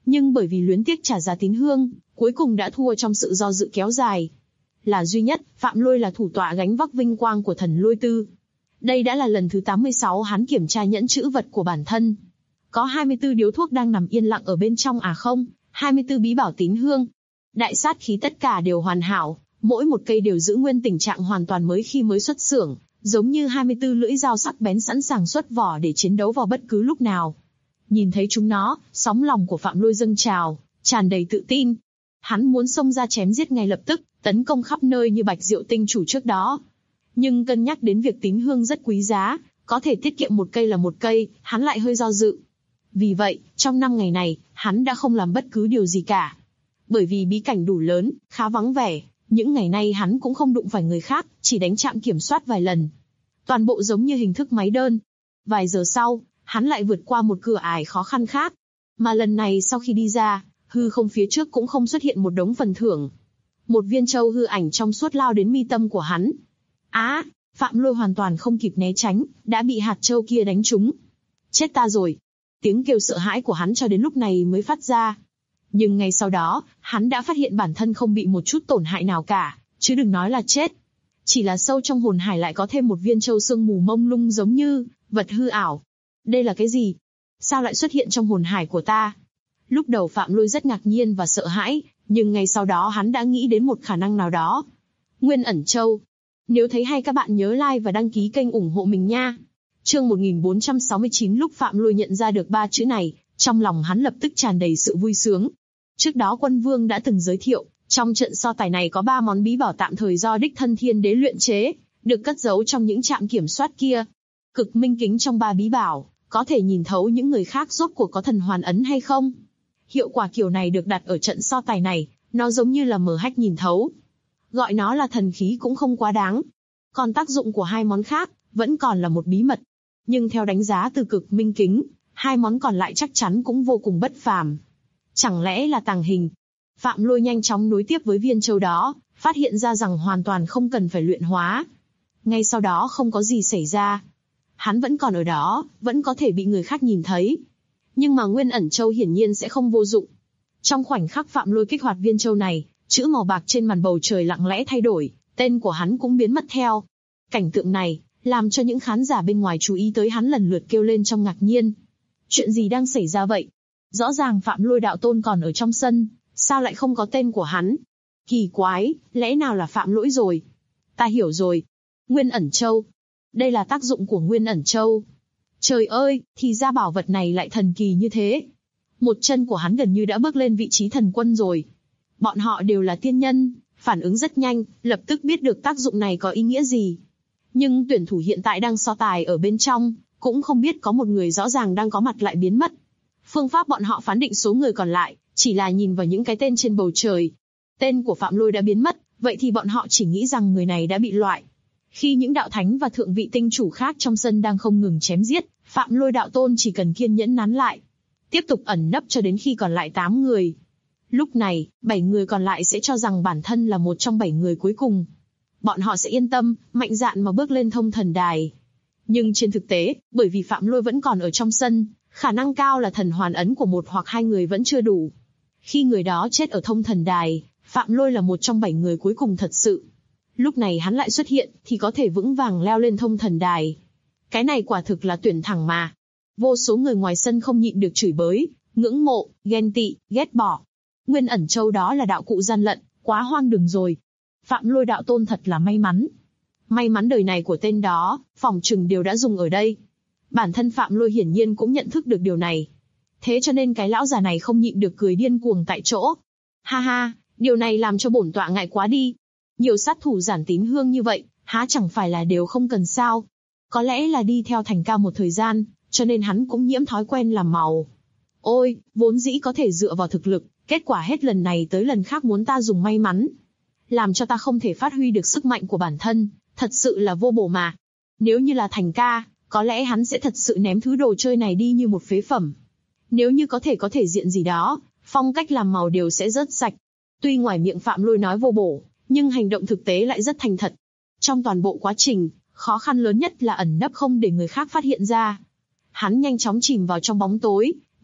Nhưng bởi vì luyến tiếc trả giá tín hương, cuối cùng đã thua trong sự do dự kéo dài. Là duy nhất, Phạm Lôi là thủ tọa gánh vác vinh quang của thần Lôi Tư. Đây đã là lần thứ tám mươi sáu hắn kiểm tra nhẫn chữ vật của bản thân. Có hai mươi tư điếu thuốc đang nằm yên lặng ở bên trong à không, hai mươi tư bí bảo tín hương. Đại sát khí tất cả đều hoàn hảo, mỗi một cây đều giữ nguyên tình trạng hoàn toàn mới khi mới xuất xưởng, giống như hai mươi tư lưỡi dao sắc bén sẵn sàng xuất vỏ để chiến đấu vào bất cứ lúc nào. Nhìn thấy chúng nó, sóng lòng của Phạm Lôi dâng trào, tràn đầy tự tin. Hắn muốn xông ra chém giết ngay lập tức, tấn công khắp nơi như Bạch Diệu Tinh chủ trước đó. Nhưng cân nhắc đến việc tín hương rất quý giá, có thể tiết kiệm một cây là một cây, hắn lại hơi do dự. Vì vậy, trong năm ngày này, hắn đã không làm bất cứ điều gì cả. Bởi vì bí cảnh đủ lớn, khá vắng vẻ, những ngày nay hắn cũng không đụng phải người khác, chỉ đánh chạm kiểm soát vài lần. Toàn bộ giống như hình thức máy đơn. Vài giờ sau, hắn lại vượt qua một cửa ải khó khăn khác. Mà lần này sau khi đi ra, hư không phía trước cũng không xuất hiện một đống phần thưởng. Một viên châu hư ảnh trong suốt lao đến mi tâm của hắn. Á, à, Phạm Lôi hoàn toàn không kịp né tránh, đã bị hạt châu kia đánh trúng. Chết ta rồi. Tiếng kêu sợ hãi của hắn cho đến lúc này mới phát ra. Nhưng ngay sau đó, hắn đã phát hiện bản thân không bị một chút tổn hại nào cả, chứ đừng nói là chết. Chỉ là sâu trong hồn hải lại có thêm một viên châu sương mù mông lung giống như vật hư ảo. Đây là cái gì? Sao lại xuất hiện trong hồn hải của ta? Lúc đầu Phạm Lôi rất ngạc nhiên và sợ hãi, nhưng ngay sau đó hắn đã nghĩ đến một khả năng nào đó. Nguyên ẩn châu. Nếu thấy hay các bạn nhớ like và đăng ký kênh ủng hộ mình nha. Chương một nghìn bốn trăm sáu mươi chín lúc Phạm Lôi nhận ra được ba chữ này, trong lòng hắn lập tức tràn đầy sự vui sướng. Trước đó Quân Vương đã từng giới thiệu, trong trận so tài này có ba món bí bảo tạm thời do đích thân Thiên Đế luyện chế, được cất giấu trong những trạm kiểm soát kia. Cực minh kính trong ba bí bảo, có thể nhìn thấu những người khác rốt cuộc có thần hoàn ấn hay không. Hiệu quả kiểu này được đặt ở trận so tài này, nó giống như là mở hách nhìn thấu. Gọi nó là thần khí cũng không quá đáng. Còn tác dụng của hai món khác, vẫn còn là một bí mật. Nhưng theo đánh giá từ cực minh kính, hai món còn lại chắc chắn cũng vô cùng bất phàm. Chẳng lẽ là tàng hình? Phạm Lôi nhanh chóng nối tiếp với viên châu đó, phát hiện ra rằng hoàn toàn không cần phải luyện hóa. Ngay sau đó không có gì xảy ra. Hắn vẫn còn ở đó, vẫn có thể bị người khác nhìn thấy. Nhưng mà nguyên ẩn châu hiển nhiên sẽ không vô dụng. Trong khoảnh khắc Phạm Lôi kích hoạt viên châu này, chữ màu bạc trên màn bầu trời lặng lẽ thay đổi, tên của hắn cũng biến mất theo. Cảnh tượng này, làm cho những khán giả bên ngoài chú ý tới hắn lần lượt kêu lên trong ngạc nhiên. Chuyện gì đang xảy ra vậy? Rõ ràng Phạm Lôi đạo tôn còn ở trong sân, sao lại không có tên của hắn? Kỳ quái, lẽ nào là phạm lỗi rồi? Ta hiểu rồi. Nguyên ẩn châu. Đây là tác dụng của nguyên ẩn châu. Trời ơi, thì ra bảo vật này lại thần kỳ như thế. Một chân của hắn gần như đã bước lên vị trí thần quân rồi. Bọn họ đều là tiên nhân, phản ứng rất nhanh, lập tức biết được tác dụng này có ý nghĩa gì. Nhưng tuyển thủ hiện tại đang so tài ở bên trong, cũng không biết có một người rõ ràng đang có mặt lại biến mất. Phương pháp bọn họ phán định số người còn lại, chỉ là nhìn vào những cái tên trên bầu trời. Tên của Phạm Lôi đã biến mất, vậy thì bọn họ chỉ nghĩ rằng người này đã bị loại. Khi những đạo thánh và thượng vị tinh chủ khác trong sân đang không ngừng chém giết, Phạm Lôi đạo tôn chỉ cần kiên nhẫn nán lại. Tiếp tục ẩn nấp cho đến khi còn lại tám người. Lúc này, bảy người còn lại sẽ cho rằng bản thân là một trong bảy người cuối cùng. Bọn họ sẽ yên tâm, mạnh dạn mà bước lên thông thần đài. Nhưng trên thực tế, bởi vì Phạm Lôi vẫn còn ở trong sân, khả năng cao là thần hoàn ấn của một hoặc hai người vẫn chưa đủ. Khi người đó chết ở thông thần đài, Phạm Lôi là một trong bảy người cuối cùng thật sự. Lúc này hắn lại xuất hiện, thì có thể vững vàng leo lên thông thần đài. Cái này quả thực là tuyển thẳng mà. Vô số người ngoài sân không nhịn được chửi bới, ngưỡng mộ, ghen tị, ghét bỏ. Nguyên ẩn châu đó là đạo cụ gian lận, quá hoang đường rồi. Phạm Lôi đạo tôn thật là may mắn. May mắn đời này của tên đó, phỏng chừng đều đã dùng ở đây. Bản thân Phạm Lôi hiển nhiên cũng nhận thức được điều này. Thế cho nên cái lão già này không nhịn được cười điên cuồng tại chỗ. Ha ha, điều này làm cho bổn tọa ngại quá đi. Nhiều sát thủ giản tín hương như vậy, há chẳng phải là đều không cần sao. Có lẽ là đi theo Thành Ca một thời gian, cho nên hắn cũng nhiễm thói quen làm màu. Ôi, vốn dĩ có thể dựa vào thực lực, kết quả hết lần này tới lần khác muốn ta dùng may mắn. Làm cho ta không thể phát huy được sức mạnh của bản thân, thật sự là vô bổ mà. Nếu như là Thành Ca, có lẽ hắn sẽ thật sự ném thứ đồ chơi này đi như một phế phẩm. Nếu như có thể có thể diện gì đó, phong cách làm màu đều sẽ rớt sạch. Tuy ngoài miệng Phạm Lôi nói vô bổ, nhưng hành động thực tế lại rất thành thật. Trong toàn bộ quá trình, khó khăn lớn nhất là ẩn nấp không để người khác phát hiện ra. Hắn nhanh chóng chìm vào trong bóng tối,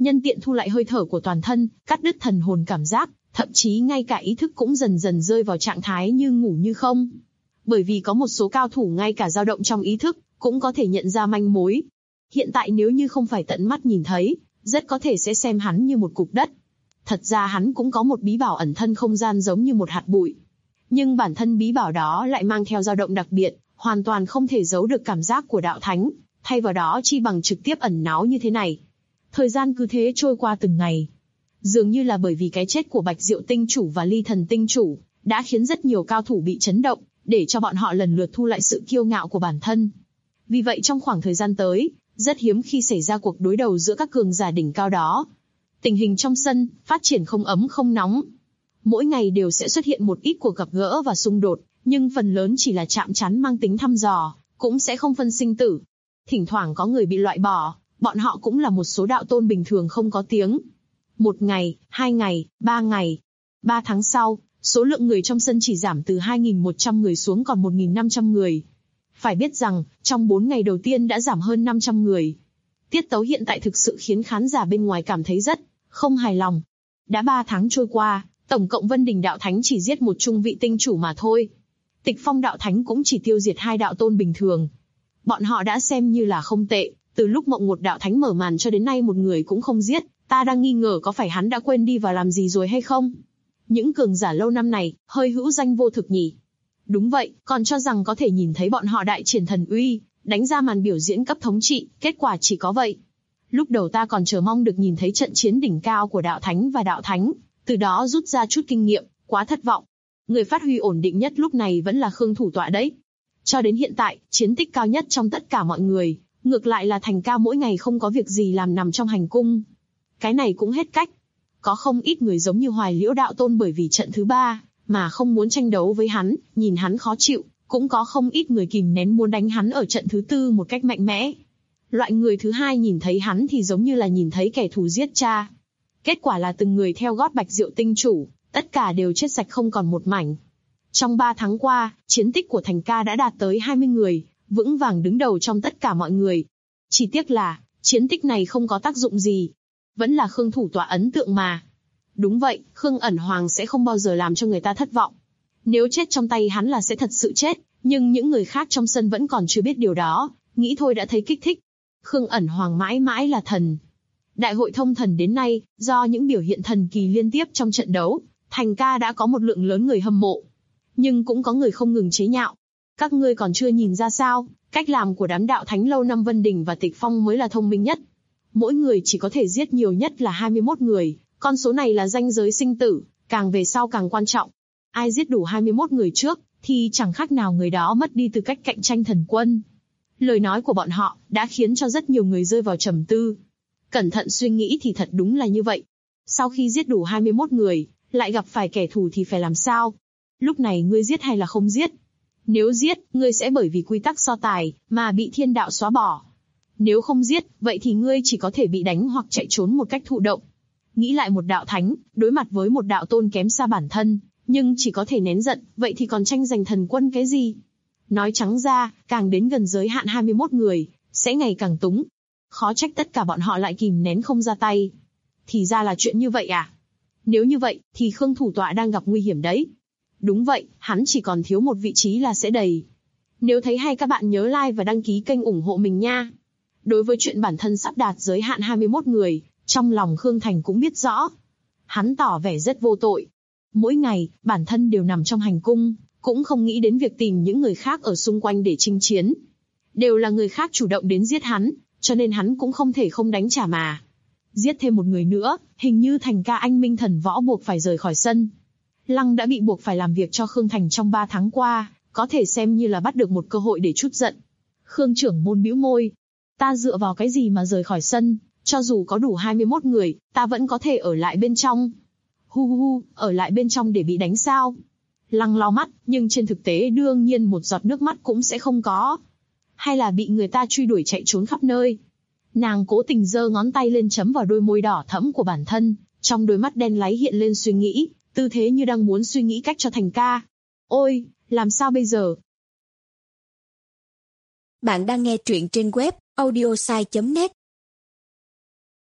nhân tiện thu lại hơi thở của toàn thân, cắt đứt thần hồn cảm giác, thậm chí ngay cả ý thức cũng dần dần rơi vào trạng thái như ngủ như không. Bởi vì có một số cao thủ ngay cả dao động trong ý thức, cũng có thể nhận ra manh mối. Hiện tại nếu như không phải tận mắt nhìn thấy, rất có thể sẽ xem hắn như một cục đất. Thật ra hắn cũng có một bí bảo ẩn thân không gian giống như một hạt bụi. Nhưng bản thân bí bảo đó lại mang theo dao động đặc biệt, hoàn toàn không thể giấu được cảm giác của đạo thánh, thay vào đó chi bằng trực tiếp ẩn náu như thế này. Thời gian cứ thế trôi qua từng ngày. Dường như là bởi vì cái chết của Bạch Diệu Tinh Chủ và Ly Thần Tinh Chủ, đã khiến rất nhiều cao thủ bị chấn động, để cho bọn họ lần lượt thu lại sự kiêu ngạo của bản thân. Vì vậy trong khoảng thời gian tới, rất hiếm khi xảy ra cuộc đối đầu giữa các cường giả đỉnh cao đó. Tình hình trong sân, phát triển không ấm không nóng. Mỗi ngày đều sẽ xuất hiện một ít cuộc gặp gỡ và xung đột, nhưng phần lớn chỉ là chạm trán mang tính thăm dò, cũng sẽ không phân sinh tử. Thỉnh thoảng có người bị loại bỏ, bọn họ cũng là một số đạo tôn bình thường không có tiếng. Một ngày, hai ngày, ba ngày, ba tháng sau, số lượng người trong sân chỉ giảm từ hai nghìn một trăm người xuống còn một nghìn năm trăm người. Phải biết rằng, trong bốn ngày đầu tiên đã giảm hơn năm trăm người. Tiết tấu hiện tại thực sự khiến khán giả bên ngoài cảm thấy rất không hài lòng. Đã ba tháng trôi qua, tổng cộng Vân Đình Đạo Thánh chỉ giết một trung vị tinh chủ mà thôi. Tịch Phong Đạo Thánh cũng chỉ tiêu diệt hai đạo tôn bình thường. Bọn họ đã xem như là không tệ, từ lúc Mộng Ngột Đạo Thánh mở màn cho đến nay một người cũng không giết, ta đang nghi ngờ có phải hắn đã quên đi và làm gì rồi hay không? Những cường giả lâu năm này, hơi hữu danh vô thực nhỉ? Đúng vậy, còn cho rằng có thể nhìn thấy bọn họ đại triển thần uy, đánh ra màn biểu diễn cấp thống trị, kết quả chỉ có vậy. Lúc đầu ta còn chờ mong được nhìn thấy trận chiến đỉnh cao của Đạo Thánh và Đạo Thánh, từ đó rút ra chút kinh nghiệm, quá thất vọng. Người phát huy ổn định nhất lúc này vẫn là Khương Thủ Tọa đấy. Cho đến hiện tại, chiến tích cao nhất trong tất cả mọi người, ngược lại là Thành Ca mỗi ngày không có việc gì làm nằm trong hành cung. Cái này cũng hết cách. Có không ít người giống như Hoài Liễu Đạo Tôn bởi vì trận thứ ba, mà không muốn tranh đấu với hắn, nhìn hắn khó chịu, cũng có không ít người kìm nén muốn đánh hắn ở trận thứ tư một cách mạnh mẽ. Loại người thứ hai nhìn thấy hắn thì giống như là nhìn thấy kẻ thù giết cha. Kết quả là từng người theo gót Bạch Diệu Tinh Chủ, tất cả đều chết sạch không còn một mảnh. Trong ba tháng qua, chiến tích của Thành Ca đã đạt tới hai mươi người, vững vàng đứng đầu trong tất cả mọi người. Chỉ tiếc là, chiến tích này không có tác dụng gì. Vẫn là Khương Thủ Tọa ấn tượng mà. Đúng vậy, Khương Ẩn Hoàng sẽ không bao giờ làm cho người ta thất vọng. Nếu chết trong tay hắn là sẽ thật sự chết, nhưng những người khác trong sân vẫn còn chưa biết điều đó, nghĩ thôi đã thấy kích thích. Khương Ẩn Hoàng mãi mãi là thần. Đại hội thông thần đến nay, do những biểu hiện thần kỳ liên tiếp trong trận đấu, Thành Ca đã có một lượng lớn người hâm mộ. Nhưng cũng có người không ngừng chế nhạo. Các ngươi còn chưa nhìn ra sao, cách làm của đám đạo thánh lâu năm Vân Đình và Tịch Phong mới là thông minh nhất. Mỗi người chỉ có thể giết nhiều nhất là hai mươi mốt người, con số này là ranh giới sinh tử, càng về sau càng quan trọng. Ai giết đủ hai mươi mốt người trước, thì chẳng khác nào người đó mất đi tư cách cạnh tranh thần quân. Lời nói của bọn họ đã khiến cho rất nhiều người rơi vào trầm tư. Cẩn thận suy nghĩ thì thật đúng là như vậy. Sau khi giết đủ hai mươi mốt người, lại gặp phải kẻ thù thì phải làm sao? Lúc này ngươi giết hay là không giết? Nếu giết, ngươi sẽ bởi vì quy tắc so tài mà bị thiên đạo xóa bỏ. Nếu không giết, vậy thì ngươi chỉ có thể bị đánh hoặc chạy trốn một cách thụ động. Nghĩ lại một đạo thánh, đối mặt với một đạo tôn kém xa bản thân, nhưng chỉ có thể nén giận, vậy thì còn tranh giành thần quân cái gì? Nói trắng ra, càng đến gần giới hạn hai mươi mốt người, sẽ ngày càng túng. Khó trách tất cả bọn họ lại kìm nén không ra tay. Thì ra là chuyện như vậy à? Nếu như vậy, thì Khương Thủ Tọa đang gặp nguy hiểm đấy. Đúng vậy, hắn chỉ còn thiếu một vị trí là sẽ đầy. Nếu thấy hay các bạn nhớ like và đăng ký kênh ủng hộ mình nha. Đối với chuyện bản thân sắp đạt giới hạn hai mươi mốt người, trong lòng Khương Thành cũng biết rõ. Hắn tỏ vẻ rất vô tội. Mỗi ngày, bản thân đều nằm trong hành cung, cũng không nghĩ đến việc tìm những người khác ở xung quanh để chinh chiến. Đều là người khác chủ động đến giết hắn, cho nên hắn cũng không thể không đánh trả mà. Giết thêm một người nữa, hình như Thành Ca anh minh thần võ buộc phải rời khỏi sân. Lăng đã bị buộc phải làm việc cho Khương Thành trong ba tháng qua, có thể xem như là bắt được một cơ hội để trút giận. Khương trưởng môn bĩu môi. Ta dựa vào cái gì mà rời khỏi sân, cho dù có đủ hai mươi mốt người, ta vẫn có thể ở lại bên trong. Hu hu hu, ở lại bên trong để bị đánh sao? Lăng lau mắt, nhưng trên thực tế đương nhiên một giọt nước mắt cũng sẽ không có. Hay là bị người ta truy đuổi chạy trốn khắp nơi. Nàng cố tình giơ ngón tay lên chấm vào đôi môi đỏ thẫm của bản thân, trong đôi mắt đen láy hiện lên suy nghĩ, tư thế như đang muốn suy nghĩ cách cho Thành Ca. Ôi, làm sao bây giờ? Bạn đang nghe truyện trên web audiosai chấm net.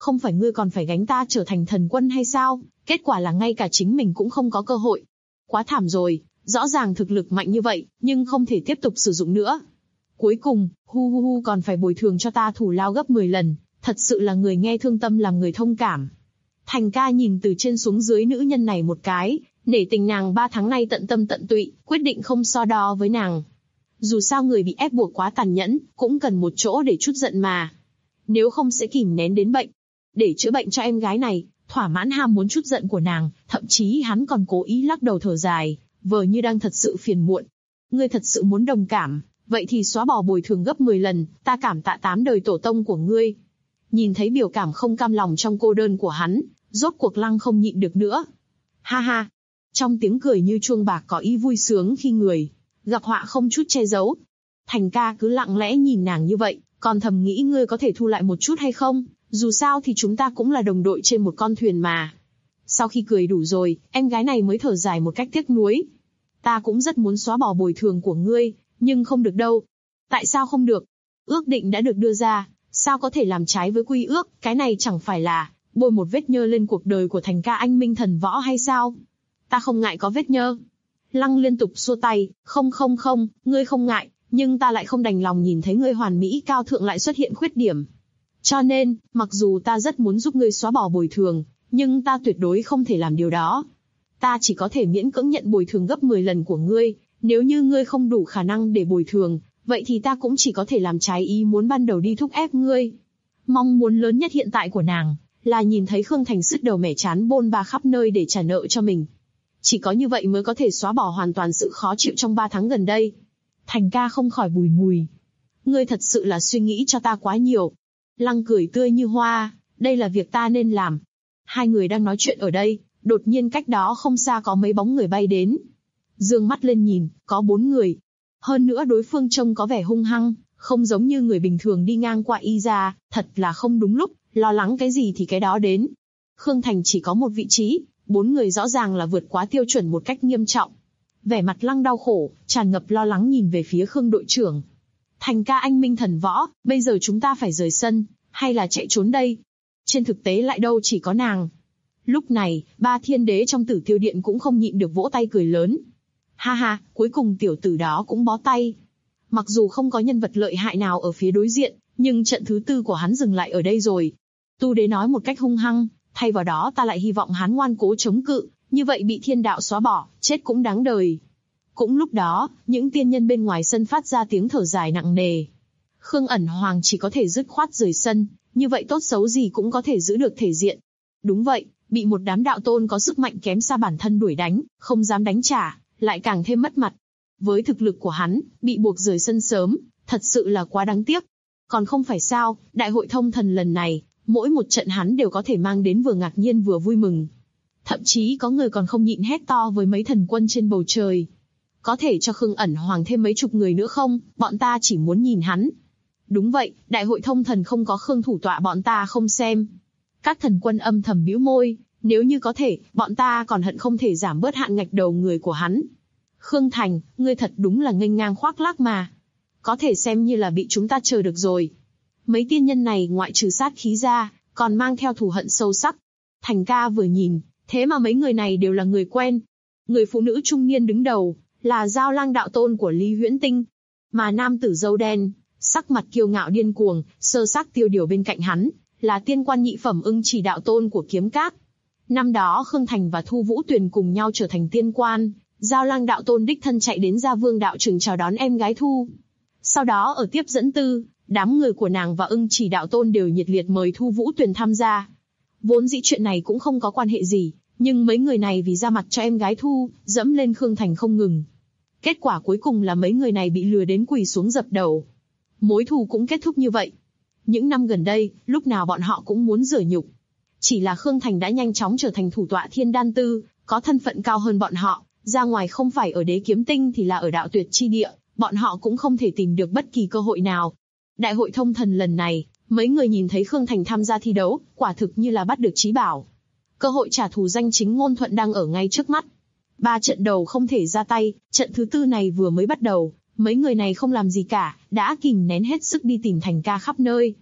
không phải ngươi còn phải gánh ta trở thành thần quân hay sao? Kết quả là ngay cả chính mình cũng không có cơ hội. Quá thảm rồi, rõ ràng thực lực mạnh như vậy, nhưng không thể tiếp tục sử dụng nữa. Cuối cùng, hu hu hu còn phải bồi thường cho ta thù lao gấp mười lần, thật sự là người nghe thương tâm làm người thông cảm. Thành ca nhìn từ trên xuống dưới nữ nhân này một cái, nể tình nàng ba tháng nay tận tâm tận tụy, quyết định không so đo với nàng. Dù sao người bị ép buộc quá tàn nhẫn, cũng cần một chỗ để trút giận mà. Nếu không sẽ kìm nén đến bệnh. Để chữa bệnh cho em gái này, thỏa mãn ham muốn trút giận của nàng, thậm chí hắn còn cố ý lắc đầu thở dài, vờ như đang thật sự phiền muộn. Ngươi thật sự muốn đồng cảm, vậy thì xóa bỏ bồi thường gấp mười lần, ta cảm tạ tám đời tổ tông của ngươi. Nhìn thấy biểu cảm không cam lòng trong cô đơn của hắn, rốt cuộc Lăng không nhịn được nữa. Ha ha! Trong tiếng cười như chuông bạc có ý vui sướng khi người gặp họa không chút che giấu. Thành ca cứ lặng lẽ nhìn nàng như vậy, còn thầm nghĩ ngươi có thể thu lại một chút hay không, dù sao thì chúng ta cũng là đồng đội trên một con thuyền mà. Sau khi cười đủ rồi, em gái này mới thở dài một cách tiếc nuối. Ta cũng rất muốn xóa bỏ bồi thường của ngươi, nhưng không được đâu. Tại sao không được? Ước định đã được đưa ra, sao có thể làm trái với quy ước, cái này chẳng phải là bôi một vết nhơ lên cuộc đời của Thành ca anh minh thần võ hay sao? Ta không ngại có vết nhơ. Lăng liên tục xua tay, không không không, ngươi không ngại, nhưng ta lại không đành lòng nhìn thấy ngươi hoàn mỹ cao thượng lại xuất hiện khuyết điểm. Cho nên, mặc dù ta rất muốn giúp ngươi xóa bỏ bồi thường, nhưng ta tuyệt đối không thể làm điều đó. Ta chỉ có thể miễn cưỡng nhận bồi thường gấp mười lần của ngươi, nếu như ngươi không đủ khả năng để bồi thường, vậy thì ta cũng chỉ có thể làm trái ý muốn ban đầu đi thúc ép ngươi. Mong muốn lớn nhất hiện tại của nàng, là nhìn thấy Khương Thành sứt đầu mẻ chán bôn ba khắp nơi để trả nợ cho mình. Chỉ có như vậy mới có thể xóa bỏ hoàn toàn sự khó chịu trong ba tháng gần đây. Thành ca không khỏi bùi ngùi. Ngươi thật sự là suy nghĩ cho ta quá nhiều. Lăng cười tươi như hoa, đây là việc ta nên làm. Hai người đang nói chuyện ở đây, đột nhiên cách đó không xa có mấy bóng người bay đến. Dương mắt lên nhìn, có bốn người. Hơn nữa đối phương trông có vẻ hung hăng, không giống như người bình thường đi ngang qua y ra, thật là không đúng lúc, lo lắng cái gì thì cái đó đến. Khương Thành chỉ có một vị trí, bốn người rõ ràng là vượt quá tiêu chuẩn một cách nghiêm trọng. Vẻ mặt Lăng đau khổ, tràn ngập lo lắng nhìn về phía Khương đội trưởng. Thành ca anh minh thần võ, bây giờ chúng ta phải rời sân, hay là chạy trốn đây? Trên thực tế lại đâu chỉ có nàng. Lúc này, ba thiên đế trong Tử Tiêu Điện cũng không nhịn được vỗ tay cười lớn. Ha ha, cuối cùng tiểu tử đó cũng bó tay. Mặc dù không có nhân vật lợi hại nào ở phía đối diện, nhưng trận thứ tư của hắn dừng lại ở đây rồi. Tu đế nói một cách hung hăng, thay vào đó ta lại hy vọng hắn ngoan cố chống cự, như vậy bị thiên đạo xóa bỏ, chết cũng đáng đời. Cũng lúc đó, những tiên nhân bên ngoài sân phát ra tiếng thở dài nặng nề. Khương ẩn hoàng chỉ có thể dứt khoát rời sân, như vậy tốt xấu gì cũng có thể giữ được thể diện. Đúng vậy, bị một đám đạo tôn có sức mạnh kém xa bản thân đuổi đánh, không dám đánh trả, lại càng thêm mất mặt. Với thực lực của hắn, bị buộc rời sân sớm, thật sự là quá đáng tiếc. Còn không phải sao, đại hội thông thần lần này, mỗi một trận hắn đều có thể mang đến vừa ngạc nhiên vừa vui mừng. Thậm chí có người còn không nhịn hét to với mấy thần quân trên bầu trời. Có thể cho Khương ẩn hoàng thêm mấy chục người nữa không, bọn ta chỉ muốn nhìn hắn. Đúng vậy, đại hội thông thần không có Khương thủ tọa bọn ta không xem. Các thần quân âm thầm bĩu môi, nếu như có thể, bọn ta còn hận không thể giảm bớt hạn ngạch đầu người của hắn. Khương Thành, ngươi thật đúng là nghênh ngang khoác lác mà. Có thể xem như là bị chúng ta chờ được rồi. Mấy tiên nhân này ngoại trừ sát khí ra, còn mang theo thù hận sâu sắc. Thành ca vừa nhìn, thế mà mấy người này đều là người quen. Người phụ nữ trung niên đứng đầu, là Giao Lang đạo tôn của Ly Huyễn Tinh. Mà nam tử râu đen, sắc mặt kiêu ngạo điên cuồng, sơ sắc tiêu điều bên cạnh hắn, là tiên quan nhị phẩm Ưng Chỉ đạo tôn của Kiếm Các. Năm đó Khương Thành và Thu Vũ Tuyền cùng nhau trở thành tiên quan, Giao Lang đạo tôn đích thân chạy đến Gia Vương đạo trường chào đón em gái Thu. Sau đó ở tiếp dẫn tư, đám người của nàng và Ưng Chỉ đạo tôn đều nhiệt liệt mời Thu Vũ Tuyền tham gia. Vốn dĩ chuyện này cũng không có quan hệ gì, nhưng mấy người này vì ra mặt cho em gái Thu, dẫm lên Khương Thành không ngừng. Kết quả cuối cùng là mấy người này bị lừa đến quỳ xuống dập đầu. Mối thù cũng kết thúc như vậy. Những năm gần đây, lúc nào bọn họ cũng muốn rửa nhục. Chỉ là Khương Thành đã nhanh chóng trở thành thủ tọa Thiên Đan Tư, có thân phận cao hơn bọn họ, ra ngoài không phải ở Đế Kiếm Tinh thì là ở Đạo Tuyệt Chi Địa, bọn họ cũng không thể tìm được bất kỳ cơ hội nào. Đại hội thông thần lần này, mấy người nhìn thấy Khương Thành tham gia thi đấu, quả thực như là bắt được trí bảo. Cơ hội trả thù danh chính ngôn thuận đang ở ngay trước mắt. Ba trận đầu không thể ra tay, trận thứ tư này vừa mới bắt đầu, mấy người này không làm gì cả, đã kìm nén hết sức đi tìm Thành ca khắp nơi.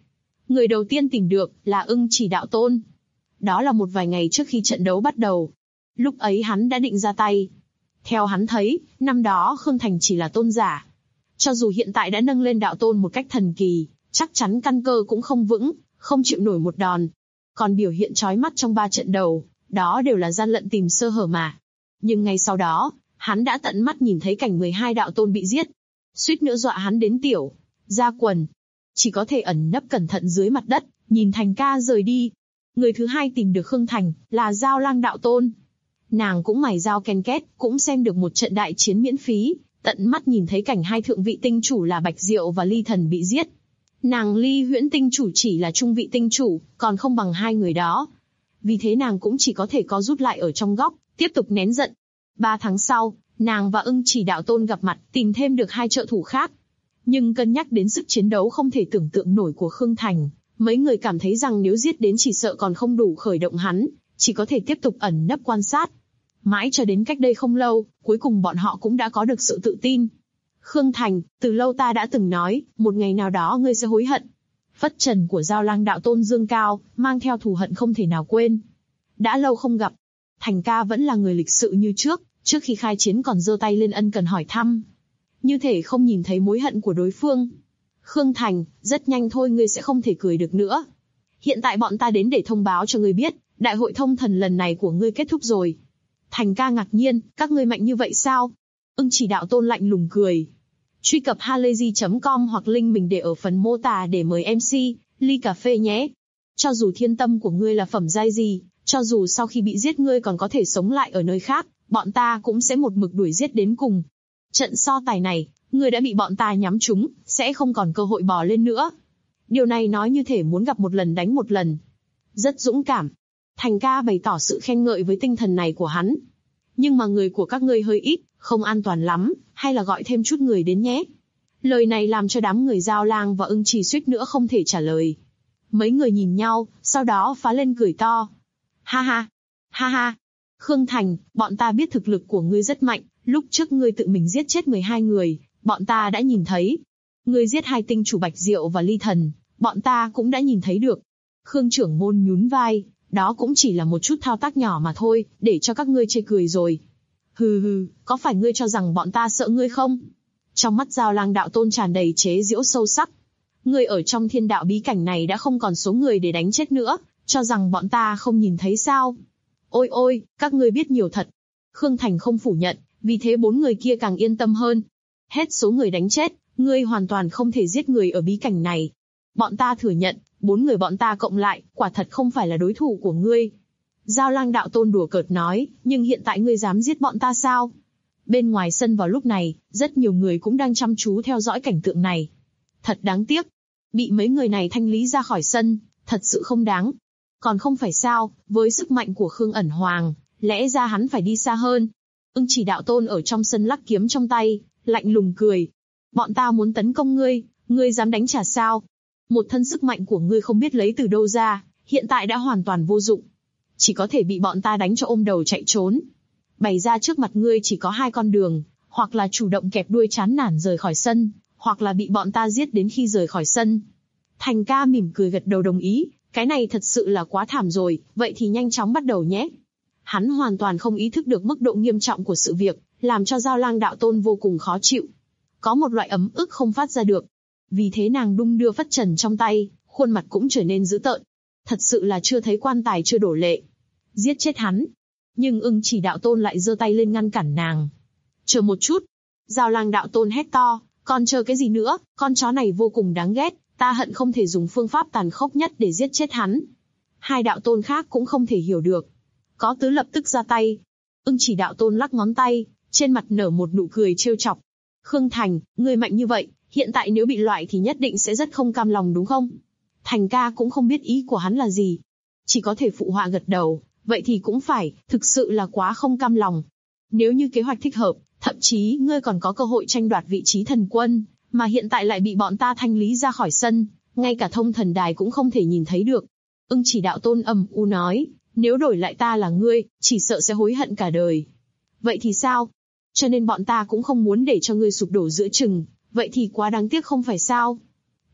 Người đầu tiên tìm được là Ưng Chỉ đạo tôn. Đó là một vài ngày trước khi trận đấu bắt đầu. Lúc ấy hắn đã định ra tay. Theo hắn thấy, năm đó Khương Thành chỉ là tôn giả. Cho dù hiện tại đã nâng lên đạo tôn một cách thần kỳ, chắc chắn căn cơ cũng không vững, không chịu nổi một đòn. Còn biểu hiện chói mắt trong ba trận đầu, đó đều là gian lận tìm sơ hở mà. Nhưng ngay sau đó, hắn đã tận mắt nhìn thấy cảnh mười hai đạo tôn bị giết. Suýt nữa dọa hắn đến tiểu ra quần. Chỉ có thể ẩn nấp cẩn thận dưới mặt đất, nhìn Thành ca rời đi. Người thứ hai tìm được Khương Thành, là Giao Lang đạo tôn. Nàng cũng mài dao ken két, cũng xem được một trận đại chiến miễn phí, tận mắt nhìn thấy cảnh hai thượng vị tinh chủ là Bạch Diệu và Ly Thần bị giết. Nàng Ly Huyễn tinh chủ chỉ là trung vị tinh chủ, còn không bằng hai người đó. Vì thế nàng cũng chỉ có thể co rút lại ở trong góc, tiếp tục nén giận. Ba tháng sau, nàng và Ưng Chỉ đạo tôn gặp mặt, tìm thêm được hai trợ thủ khác. Nhưng cân nhắc đến sức chiến đấu không thể tưởng tượng nổi của Khương Thành, mấy người cảm thấy rằng nếu giết đến chỉ sợ còn không đủ khởi động hắn, chỉ có thể tiếp tục ẩn nấp quan sát. Mãi cho đến cách đây không lâu, cuối cùng bọn họ cũng đã có được sự tự tin. Khương Thành, từ lâu ta đã từng nói, một ngày nào đó ngươi sẽ hối hận. Phất trần của Giao Lang đạo tôn dương cao, mang theo thù hận không thể nào quên. Đã lâu không gặp, Thành ca vẫn là người lịch sự như trước, trước khi khai chiến còn giơ tay lên ân cần hỏi thăm. Như thể không nhìn thấy mối hận của đối phương. Khương Thành, rất nhanh thôi ngươi sẽ không thể cười được nữa. Hiện tại bọn ta đến để thông báo cho ngươi biết, đại hội thông thần lần này của ngươi kết thúc rồi. Thành ca ngạc nhiên, các ngươi mạnh như vậy sao? Ưng Chỉ đạo tôn lạnh lùng cười. Truy cập halayzi chấm com hoặc link mình để ở phần mô tả để mời em xê, ly cà phê nhé. Cho dù thiên tâm của ngươi là phẩm giai gì, cho dù sau khi bị giết ngươi còn có thể sống lại ở nơi khác, bọn ta cũng sẽ một mực đuổi giết đến cùng. Trận so tài này, ngươi đã bị bọn ta nhắm trúng, sẽ không còn cơ hội bò lên nữa. Điều này nói như thể muốn gặp một lần đánh một lần. Rất dũng cảm. Thành ca bày tỏ sự khen ngợi với tinh thần này của hắn. Nhưng mà người của các ngươi hơi ít, không an toàn lắm, hay là gọi thêm chút người đến nhé. Lời này làm cho đám người Giao Lang và Ưng Chỉ suýt nữa không thể trả lời. Mấy người nhìn nhau, sau đó phá lên cười to. Ha ha, ha ha. Khương Thành, bọn ta biết thực lực của ngươi rất mạnh, lúc trước ngươi tự mình giết chết mười hai người, bọn ta đã nhìn thấy. Ngươi giết hai tinh chủ Bạch Diệu và Ly Thần, bọn ta cũng đã nhìn thấy được. Khương trưởng môn nhún vai, đó cũng chỉ là một chút thao tác nhỏ mà thôi, để cho các ngươi chê cười rồi. Hừ hừ, có phải ngươi cho rằng bọn ta sợ ngươi không? Trong mắt Giao Lang đạo tôn tràn đầy chế giễu sâu sắc. Ngươi ở trong thiên đạo bí cảnh này đã không còn số người để đánh chết nữa, cho rằng bọn ta không nhìn thấy sao? Ôi ôi, các ngươi biết nhiều thật. Khương Thành không phủ nhận, vì thế bốn người kia càng yên tâm hơn. Hết số người đánh chết, ngươi hoàn toàn không thể giết người ở bí cảnh này. Bọn ta thừa nhận, bốn người bọn ta cộng lại, quả thật không phải là đối thủ của ngươi. Giao Lang đạo tôn đùa cợt nói, nhưng hiện tại ngươi dám giết bọn ta sao? Bên ngoài sân vào lúc này, rất nhiều người cũng đang chăm chú theo dõi cảnh tượng này. Thật đáng tiếc. Bị mấy người này thanh lý ra khỏi sân, thật sự không đáng. Còn không phải sao, với sức mạnh của Khương Ẩn Hoàng, lẽ ra hắn phải đi xa hơn. Ưng Chỉ đạo tôn ở trong sân lắc kiếm trong tay, lạnh lùng cười. Bọn ta muốn tấn công ngươi, ngươi dám đánh trả sao? Một thân sức mạnh của ngươi không biết lấy từ đâu ra, hiện tại đã hoàn toàn vô dụng. Chỉ có thể bị bọn ta đánh cho ôm đầu chạy trốn. Bày ra trước mặt ngươi chỉ có hai con đường, hoặc là chủ động kẹp đuôi chán nản rời khỏi sân, hoặc là bị bọn ta giết đến khi rời khỏi sân. Thành ca mỉm cười gật đầu đồng ý, cái này thật sự là quá thảm rồi, vậy thì nhanh chóng bắt đầu nhé. Hắn hoàn toàn không ý thức được mức độ nghiêm trọng của sự việc, làm cho Giao Lang đạo tôn vô cùng khó chịu. Có một loại ấm ức không phát ra được. Vì thế nàng đung đưa phất trần trong tay, khuôn mặt cũng trở nên dữ tợn. Thật sự là chưa thấy quan tài chưa đổ lệ. Giết chết hắn. Nhưng Ưng Chỉ đạo tôn lại giơ tay lên ngăn cản nàng. Chờ một chút. Giao Lang đạo tôn hét to, còn chờ cái gì nữa, con chó này vô cùng đáng ghét, ta hận không thể dùng phương pháp tàn khốc nhất để giết chết hắn. Hai đạo tôn khác cũng không thể hiểu được. Có tứ lập tức ra tay. Ưng Chỉ đạo tôn lắc ngón tay, trên mặt nở một nụ cười trêu chọc. Khương Thành, ngươi mạnh như vậy, hiện tại nếu bị loại thì nhất định sẽ rất không cam lòng đúng không? Thành ca cũng không biết ý của hắn là gì. Chỉ có thể phụ họa gật đầu, vậy thì cũng phải, thực sự là quá không cam lòng. Nếu như kế hoạch thích hợp, thậm chí ngươi còn có cơ hội tranh đoạt vị trí thần quân, mà hiện tại lại bị bọn ta thanh lý ra khỏi sân, ngay cả thông thần đài cũng không thể nhìn thấy được. Ưng Chỉ đạo tôn ầm u nói, nếu đổi lại ta là ngươi, chỉ sợ sẽ hối hận cả đời. Vậy thì sao? Cho nên bọn ta cũng không muốn để cho ngươi sụp đổ giữa chừng, vậy thì quá đáng tiếc không phải sao?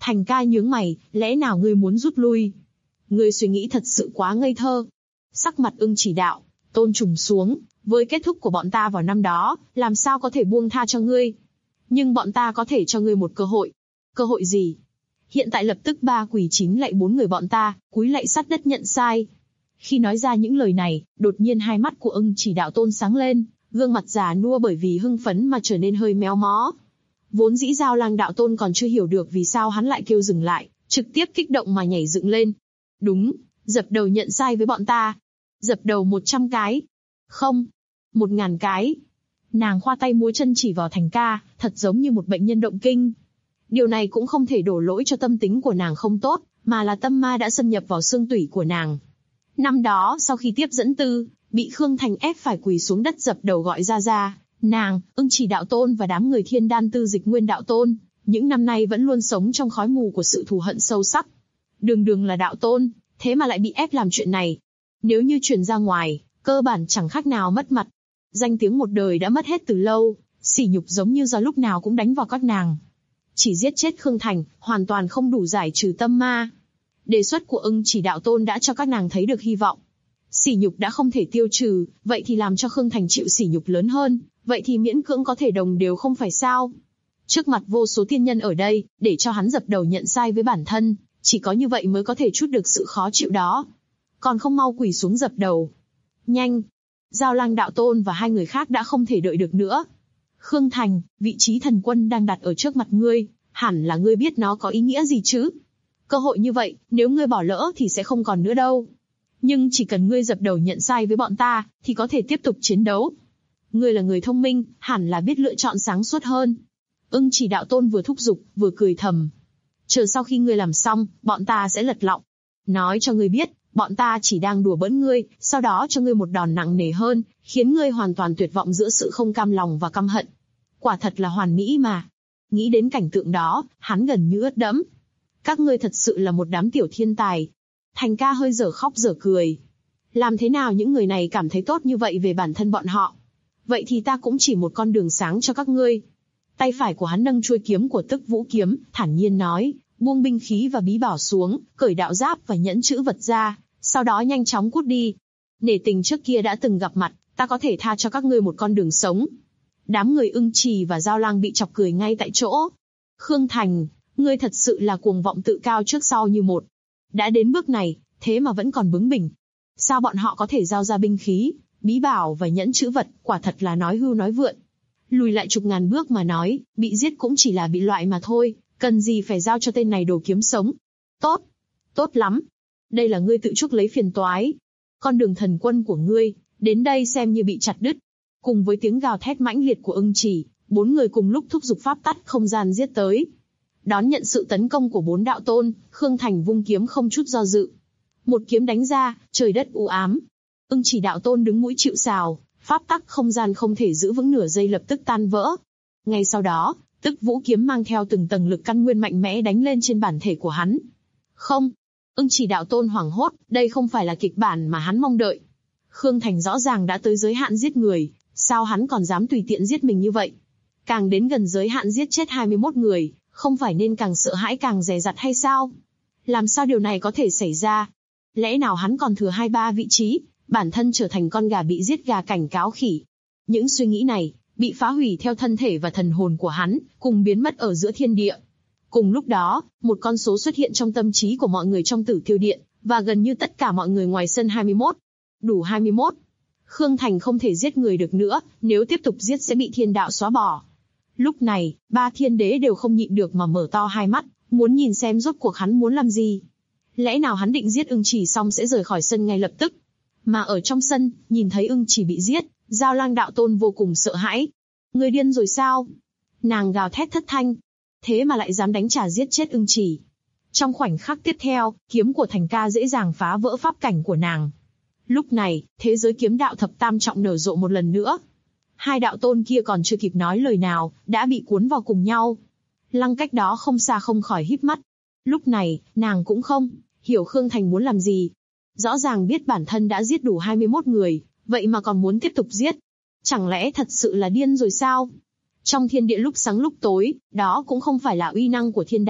Thành ca nhướng mày, lẽ nào ngươi muốn rút lui? Ngươi suy nghĩ thật sự quá ngây thơ. Sắc mặt Ưng Chỉ Đạo Tôn trùng xuống, với kết thúc của bọn ta vào năm đó, làm sao có thể buông tha cho ngươi? Nhưng bọn ta có thể cho ngươi một cơ hội. Cơ hội gì? Hiện tại lập tức ba quỳ chín lạy bốn người bọn ta, cúi lạy sát đất nhận sai. Khi nói ra những lời này, đột nhiên hai mắt của Ưng Chỉ Đạo Tôn sáng lên, gương mặt già nua bởi vì hưng phấn mà trở nên hơi méo mó. Vốn dĩ Giao Lang Đạo Tôn còn chưa hiểu được vì sao hắn lại kêu dừng lại, trực tiếp kích động mà nhảy dựng lên. Đúng, dập đầu nhận sai với bọn ta. Dập đầu một trăm cái. Không, một ngàn cái. Nàng khoa tay múa chân chỉ vào Thành ca, thật giống như một bệnh nhân động kinh. Điều này cũng không thể đổ lỗi cho tâm tính của nàng không tốt, mà là tâm ma đã xâm nhập vào xương tủy của nàng. Năm đó, sau khi tiếp dẫn tư, bị Khương Thành ép phải quỳ xuống đất dập đầu gọi ra ra, nàng, Ưng Chỉ Đạo Tôn và đám người Thiên Đan Tư Dịch Nguyên Đạo Tôn, những năm nay vẫn luôn sống trong khói mù của sự thù hận sâu sắc. Đường đường là đạo tôn, thế mà lại bị ép làm chuyện này. Nếu như truyền ra ngoài, cơ bản chẳng khác nào mất mặt. Danh tiếng một đời đã mất hết từ lâu, sỉ nhục giống như do lúc nào cũng đánh vào các nàng. Chỉ giết chết Khương Thành, hoàn toàn không đủ giải trừ tâm ma. Đề xuất của Ưng Chỉ Đạo Tôn đã cho các nàng thấy được hy vọng. Sỉ nhục đã không thể tiêu trừ, vậy thì làm cho Khương Thành chịu sỉ nhục lớn hơn, vậy thì miễn cưỡng có thể đồng đều không phải sao? Trước mặt vô số tiên nhân ở đây, để cho hắn dập đầu nhận sai với bản thân, chỉ có như vậy mới có thể trút được sự khó chịu đó. Còn không mau quỳ xuống dập đầu. Nhanh! Giao Lang Đạo Tôn và hai người khác đã không thể đợi được nữa. Khương Thành, vị trí thần quân đang đặt ở trước mặt ngươi, hẳn là ngươi biết nó có ý nghĩa gì chứ? Cơ hội như vậy, nếu ngươi bỏ lỡ thì sẽ không còn nữa đâu. Nhưng chỉ cần ngươi dập đầu nhận sai với bọn ta, thì có thể tiếp tục chiến đấu. Ngươi là người thông minh, hẳn là biết lựa chọn sáng suốt hơn. Ưng Chỉ Đạo Tôn vừa thúc giục, vừa cười thầm. Chờ sau khi ngươi làm xong, bọn ta sẽ lật lọng. Nói cho ngươi biết, bọn ta chỉ đang đùa bỡn ngươi, sau đó cho ngươi một đòn nặng nề hơn, khiến ngươi hoàn toàn tuyệt vọng giữa sự không cam lòng và căm hận. Quả thật là hoàn mỹ mà. Nghĩ đến cảnh tượng đó, hắn gần như ướt đẫm. Các ngươi thật sự là một đám tiểu thiên tài. Thành ca hơi dở khóc dở cười. Làm thế nào những người này cảm thấy tốt như vậy về bản thân bọn họ? Vậy thì ta cũng chỉ một con đường sáng cho các ngươi. Tay phải của hắn nâng chuôi kiếm của Tức Vũ Kiếm, thản nhiên nói, buông binh khí và bí bảo xuống, cởi đạo giáp và nhẫn chữ vật ra, sau đó nhanh chóng cút đi. Nể tình trước kia đã từng gặp mặt, ta có thể tha cho các ngươi một con đường sống. Đám người Ưng Trì và Giao Lang bị chọc cười ngay tại chỗ. Khương Thành, ngươi thật sự là cuồng vọng tự cao trước sau như một. Đã đến bước này, thế mà vẫn còn bướng bỉnh. Sao bọn họ có thể giao ra binh khí, bí bảo và nhẫn chữ vật, quả thật là nói hưu nói vượn. Lùi lại chục ngàn bước mà nói, bị giết cũng chỉ là bị loại mà thôi, cần gì phải giao cho tên này đồ kiếm sống. Tốt, tốt lắm. Đây là ngươi tự chuốc lấy phiền toái. Con đường thần quân của ngươi, đến đây xem như bị chặt đứt. Cùng với tiếng gào thét mãnh liệt của Ưng Chỉ, bốn người cùng lúc thúc giục pháp tắc không gian giết tới. Đón nhận sự tấn công của bốn đạo tôn, Khương Thành vung kiếm không chút do dự. Một kiếm đánh ra, trời đất u ám. Ưng Chỉ Đạo Tôn đứng mũi chịu sào, pháp tắc không gian không thể giữ vững nửa giây lập tức tan vỡ. Ngay sau đó, Tức Vũ Kiếm mang theo từng tầng lực căn nguyên mạnh mẽ đánh lên trên bản thể của hắn. Không, Ưng Chỉ Đạo Tôn hoảng hốt, đây không phải là kịch bản mà hắn mong đợi. Khương Thành rõ ràng đã tới giới hạn giết người, sao hắn còn dám tùy tiện giết mình như vậy? Càng đến gần giới hạn giết chết hai mươi mốt người, không phải nên càng sợ hãi càng dè dặt hay sao? Làm sao điều này có thể xảy ra? Lẽ nào hắn còn thừa hai ba vị trí, bản thân trở thành con gà bị giết gà cảnh cáo khỉ? Những suy nghĩ này, bị phá hủy theo thân thể và thần hồn của hắn, cùng biến mất ở giữa thiên địa. Cùng lúc đó, một con số xuất hiện trong tâm trí của mọi người trong Tử Tiêu Điện, và gần như tất cả mọi người ngoài sân hai mươi mốt. Đủ hai mươi mốt. Khương Thành không thể giết người được nữa, nếu tiếp tục giết sẽ bị thiên đạo xóa bỏ. Lúc này, ba thiên đế đều không nhịn được mà mở to hai mắt, muốn nhìn xem rốt cuộc hắn muốn làm gì. Lẽ nào hắn định giết Ưng Chỉ xong sẽ rời khỏi sân ngay lập tức? Mà ở trong sân, nhìn thấy Ưng Chỉ bị giết, Giao Lang Đạo Tôn vô cùng sợ hãi. Người điên rồi sao? Nàng gào thét thất thanh. Thế mà lại dám đánh trả giết chết Ưng Chỉ. Trong khoảnh khắc tiếp theo, kiếm của Thành ca dễ dàng phá vỡ pháp cảnh của nàng. Lúc này, thế giới kiếm đạo thập tam trọng nở rộ một lần nữa. Hai đạo tôn kia còn chưa kịp nói lời nào, đã bị cuốn vào cùng nhau. Lăng cách đó không xa không khỏi híp mắt. Lúc này, nàng cũng không hiểu Khương Thành muốn làm gì. Rõ ràng biết bản thân đã giết đủ hai mươi mốt người, vậy mà còn muốn tiếp tục giết. Chẳng lẽ thật sự là điên rồi sao? Trong thiên địa lúc sáng lúc tối, đó cũng không phải là uy năng của thiên đạo,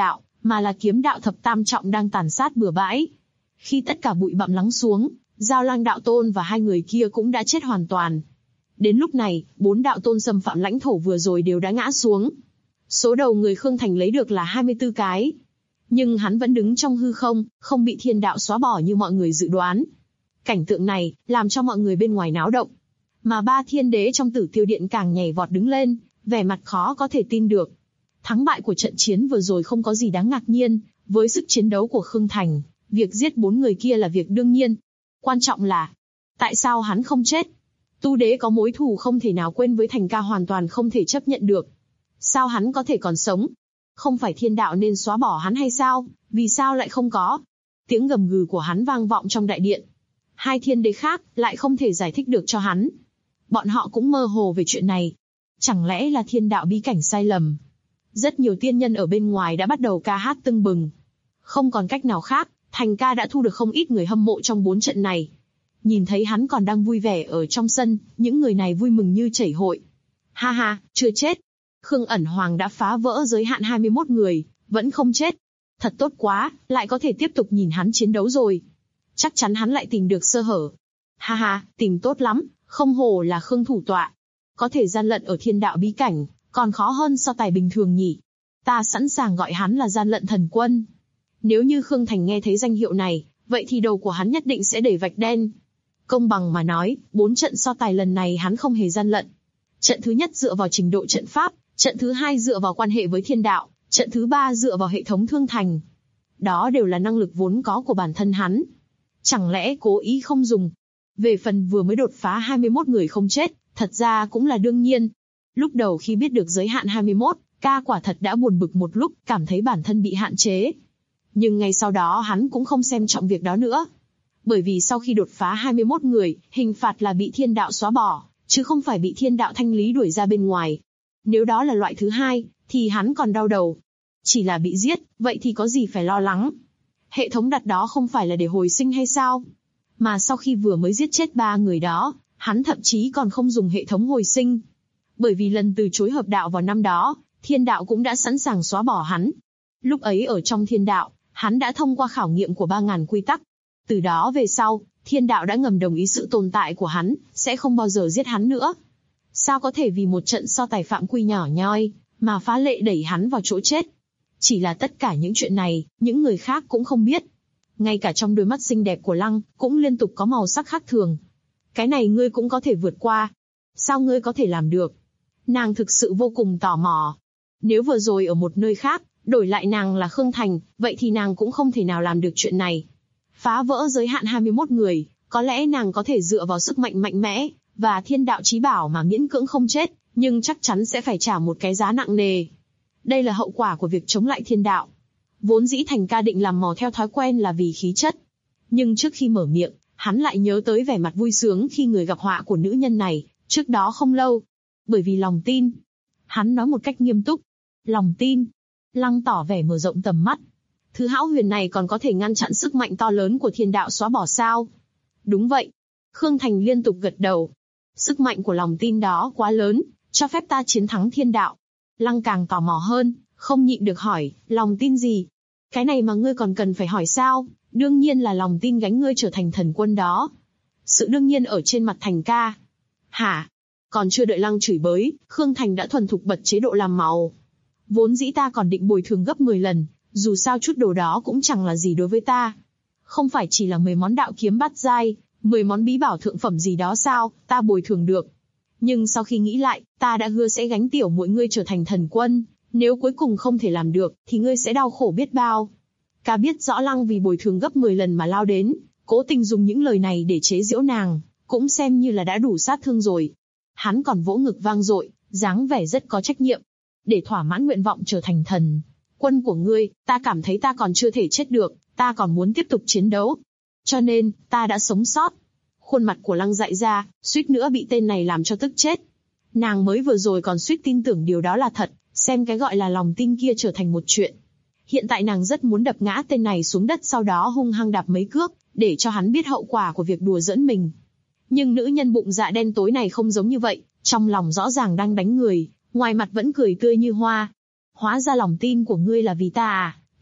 mà là kiếm đạo thập tam trọng đang tàn sát bừa bãi. Khi tất cả bụi bặm lắng xuống, Giao Lang đạo tôn và hai người kia cũng đã chết hoàn toàn. Đến lúc này, bốn đạo tôn xâm phạm lãnh thổ vừa rồi đều đã ngã xuống. Số đầu người Khương Thành lấy được là hai mươi tư cái. Nhưng hắn vẫn đứng trong hư không, không bị thiên đạo xóa bỏ như mọi người dự đoán. Cảnh tượng này, làm cho mọi người bên ngoài náo động. Mà ba thiên đế trong Tử Tiêu Điện càng nhảy vọt đứng lên, vẻ mặt khó có thể tin được. Thắng bại của trận chiến vừa rồi không có gì đáng ngạc nhiên, với sức chiến đấu của Khương Thành, việc giết bốn người kia là việc đương nhiên. Quan trọng là, tại sao hắn không chết? Tu đế có mối thù không thể nào quên với Thành ca hoàn toàn không thể chấp nhận được. Sao hắn có thể còn sống? Không phải thiên đạo nên xóa bỏ hắn hay sao? Vì sao lại không có? Tiếng gầm gừ của hắn vang vọng trong đại điện. Hai thiên đế khác lại không thể giải thích được cho hắn. Bọn họ cũng mơ hồ về chuyện này. Chẳng lẽ là thiên đạo bí cảnh sai lầm? Rất nhiều tiên nhân ở bên ngoài đã bắt đầu ca hát tưng bừng. Không còn cách nào khác, Thành ca đã thu được không ít người hâm mộ trong bốn trận này. Nhìn thấy hắn còn đang vui vẻ ở trong sân, những người này vui mừng như chảy hội. Ha ha, chưa chết. Khương Ẩn Hoàng đã phá vỡ giới hạn hai mươi mốt người, vẫn không chết. Thật tốt quá, lại có thể tiếp tục nhìn hắn chiến đấu rồi. Chắc chắn hắn lại tìm được sơ hở. Ha ha, tìm tốt lắm, không hổ là Khương thủ tọa. Có thể gian lận ở thiên đạo bí cảnh, còn khó hơn so tài bình thường nhỉ. Ta sẵn sàng gọi hắn là gian lận thần quân. Nếu như Khương Thành nghe thấy danh hiệu này, vậy thì đầu của hắn nhất định sẽ để vạch đen. Công bằng mà nói, bốn trận so tài lần này hắn không hề gian lận. Trận thứ nhất dựa vào trình độ trận pháp, trận thứ hai dựa vào quan hệ với thiên đạo, trận thứ ba dựa vào hệ thống thương thành. Đó đều là năng lực vốn có của bản thân hắn. Chẳng lẽ cố ý không dùng? Về phần vừa mới đột phá hai mươi mốt người không chết, thật ra cũng là đương nhiên. Lúc đầu khi biết được giới hạn hai mươi mốt, ca quả thật đã buồn bực một lúc, cảm thấy bản thân bị hạn chế. Nhưng ngay sau đó hắn cũng không xem trọng việc đó nữa. Bởi vì sau khi đột phá hai mươi mốt người, hình phạt là bị thiên đạo xóa bỏ, chứ không phải bị thiên đạo thanh lý đuổi ra bên ngoài. Nếu đó là loại thứ hai, thì hắn còn đau đầu. Chỉ là bị giết, vậy thì có gì phải lo lắng. Hệ thống đặt đó không phải là để hồi sinh hay sao? Mà sau khi vừa mới giết chết ba người đó, hắn thậm chí còn không dùng hệ thống hồi sinh. Bởi vì lần từ chối hợp đạo vào năm đó, thiên đạo cũng đã sẵn sàng xóa bỏ hắn. Lúc ấy ở trong thiên đạo, hắn đã thông qua khảo nghiệm của ba ngàn quy tắc. Từ đó về sau, thiên đạo đã ngầm đồng ý sự tồn tại của hắn, sẽ không bao giờ giết hắn nữa. Sao có thể vì một trận so tài phạm quy nhỏ nhoi, mà phá lệ đẩy hắn vào chỗ chết? Chỉ là tất cả những chuyện này, những người khác cũng không biết. Ngay cả trong đôi mắt xinh đẹp của Lăng, cũng liên tục có màu sắc khác thường. Cái này ngươi cũng có thể vượt qua. Sao ngươi có thể làm được? Nàng thực sự vô cùng tò mò. Nếu vừa rồi ở một nơi khác, đổi lại nàng là Khương Thành, vậy thì nàng cũng không thể nào làm được chuyện này. Phá vỡ giới hạn hai mươi mốt người, có lẽ nàng có thể dựa vào sức mạnh mạnh mẽ, và thiên đạo chí bảo mà miễn cưỡng không chết, nhưng chắc chắn sẽ phải trả một cái giá nặng nề. Đây là hậu quả của việc chống lại thiên đạo. Vốn dĩ Thành ca định làm mò theo thói quen là vì khí chất. Nhưng trước khi mở miệng, hắn lại nhớ tới vẻ mặt vui sướng khi người gặp họa của nữ nhân này, trước đó không lâu. Bởi vì lòng tin. Hắn nói một cách nghiêm túc. Lòng tin. Lăng tỏ vẻ mở rộng tầm mắt. Thứ hão huyền này còn có thể ngăn chặn sức mạnh to lớn của thiên đạo xóa bỏ sao? Đúng vậy. Khương Thành liên tục gật đầu. Sức mạnh của lòng tin đó quá lớn, cho phép ta chiến thắng thiên đạo. Lăng càng tò mò hơn, không nhịn được hỏi, lòng tin gì? Cái này mà ngươi còn cần phải hỏi sao? Đương nhiên là lòng tin gánh ngươi trở thành thần quân đó. Sự đương nhiên ở trên mặt Thành ca. Hả? Còn chưa đợi Lăng chửi bới, Khương Thành đã thuần thục bật chế độ làm màu. Vốn dĩ ta còn định bồi thường gấp mười lần, dù sao chút đồ đó cũng chẳng là gì đối với ta. Không phải chỉ là mười món đạo kiếm bát giai, mười món bí bảo thượng phẩm gì đó sao, ta bồi thường được. Nhưng sau khi nghĩ lại, ta đã hứa sẽ gánh tiểu muội ngươi trở thành thần quân, nếu cuối cùng không thể làm được, thì ngươi sẽ đau khổ biết bao. Ca biết rõ Lăng vì bồi thường gấp mười lần mà lao đến, cố tình dùng những lời này để chế giễu nàng, cũng xem như là đã đủ sát thương rồi. Hắn còn vỗ ngực vang dội, dáng vẻ rất có trách nhiệm. Để thỏa mãn nguyện vọng trở thành thần quân của ngươi, ta cảm thấy ta còn chưa thể chết được, ta còn muốn tiếp tục chiến đấu. Cho nên, ta đã sống sót. Khuôn mặt của Lăng dại ra, suýt nữa bị tên này làm cho tức chết. Nàng mới vừa rồi còn suýt tin tưởng điều đó là thật, xem cái gọi là lòng tin kia trở thành một chuyện. Hiện tại nàng rất muốn đập ngã tên này xuống đất, sau đó hung hăng đạp mấy cước, để cho hắn biết hậu quả của việc đùa giỡn mình. Nhưng nữ nhân bụng dạ đen tối này không giống như vậy, trong lòng rõ ràng đang đánh người, ngoài mặt vẫn cười tươi như hoa. Hóa ra lòng tin của ngươi là vì ta à,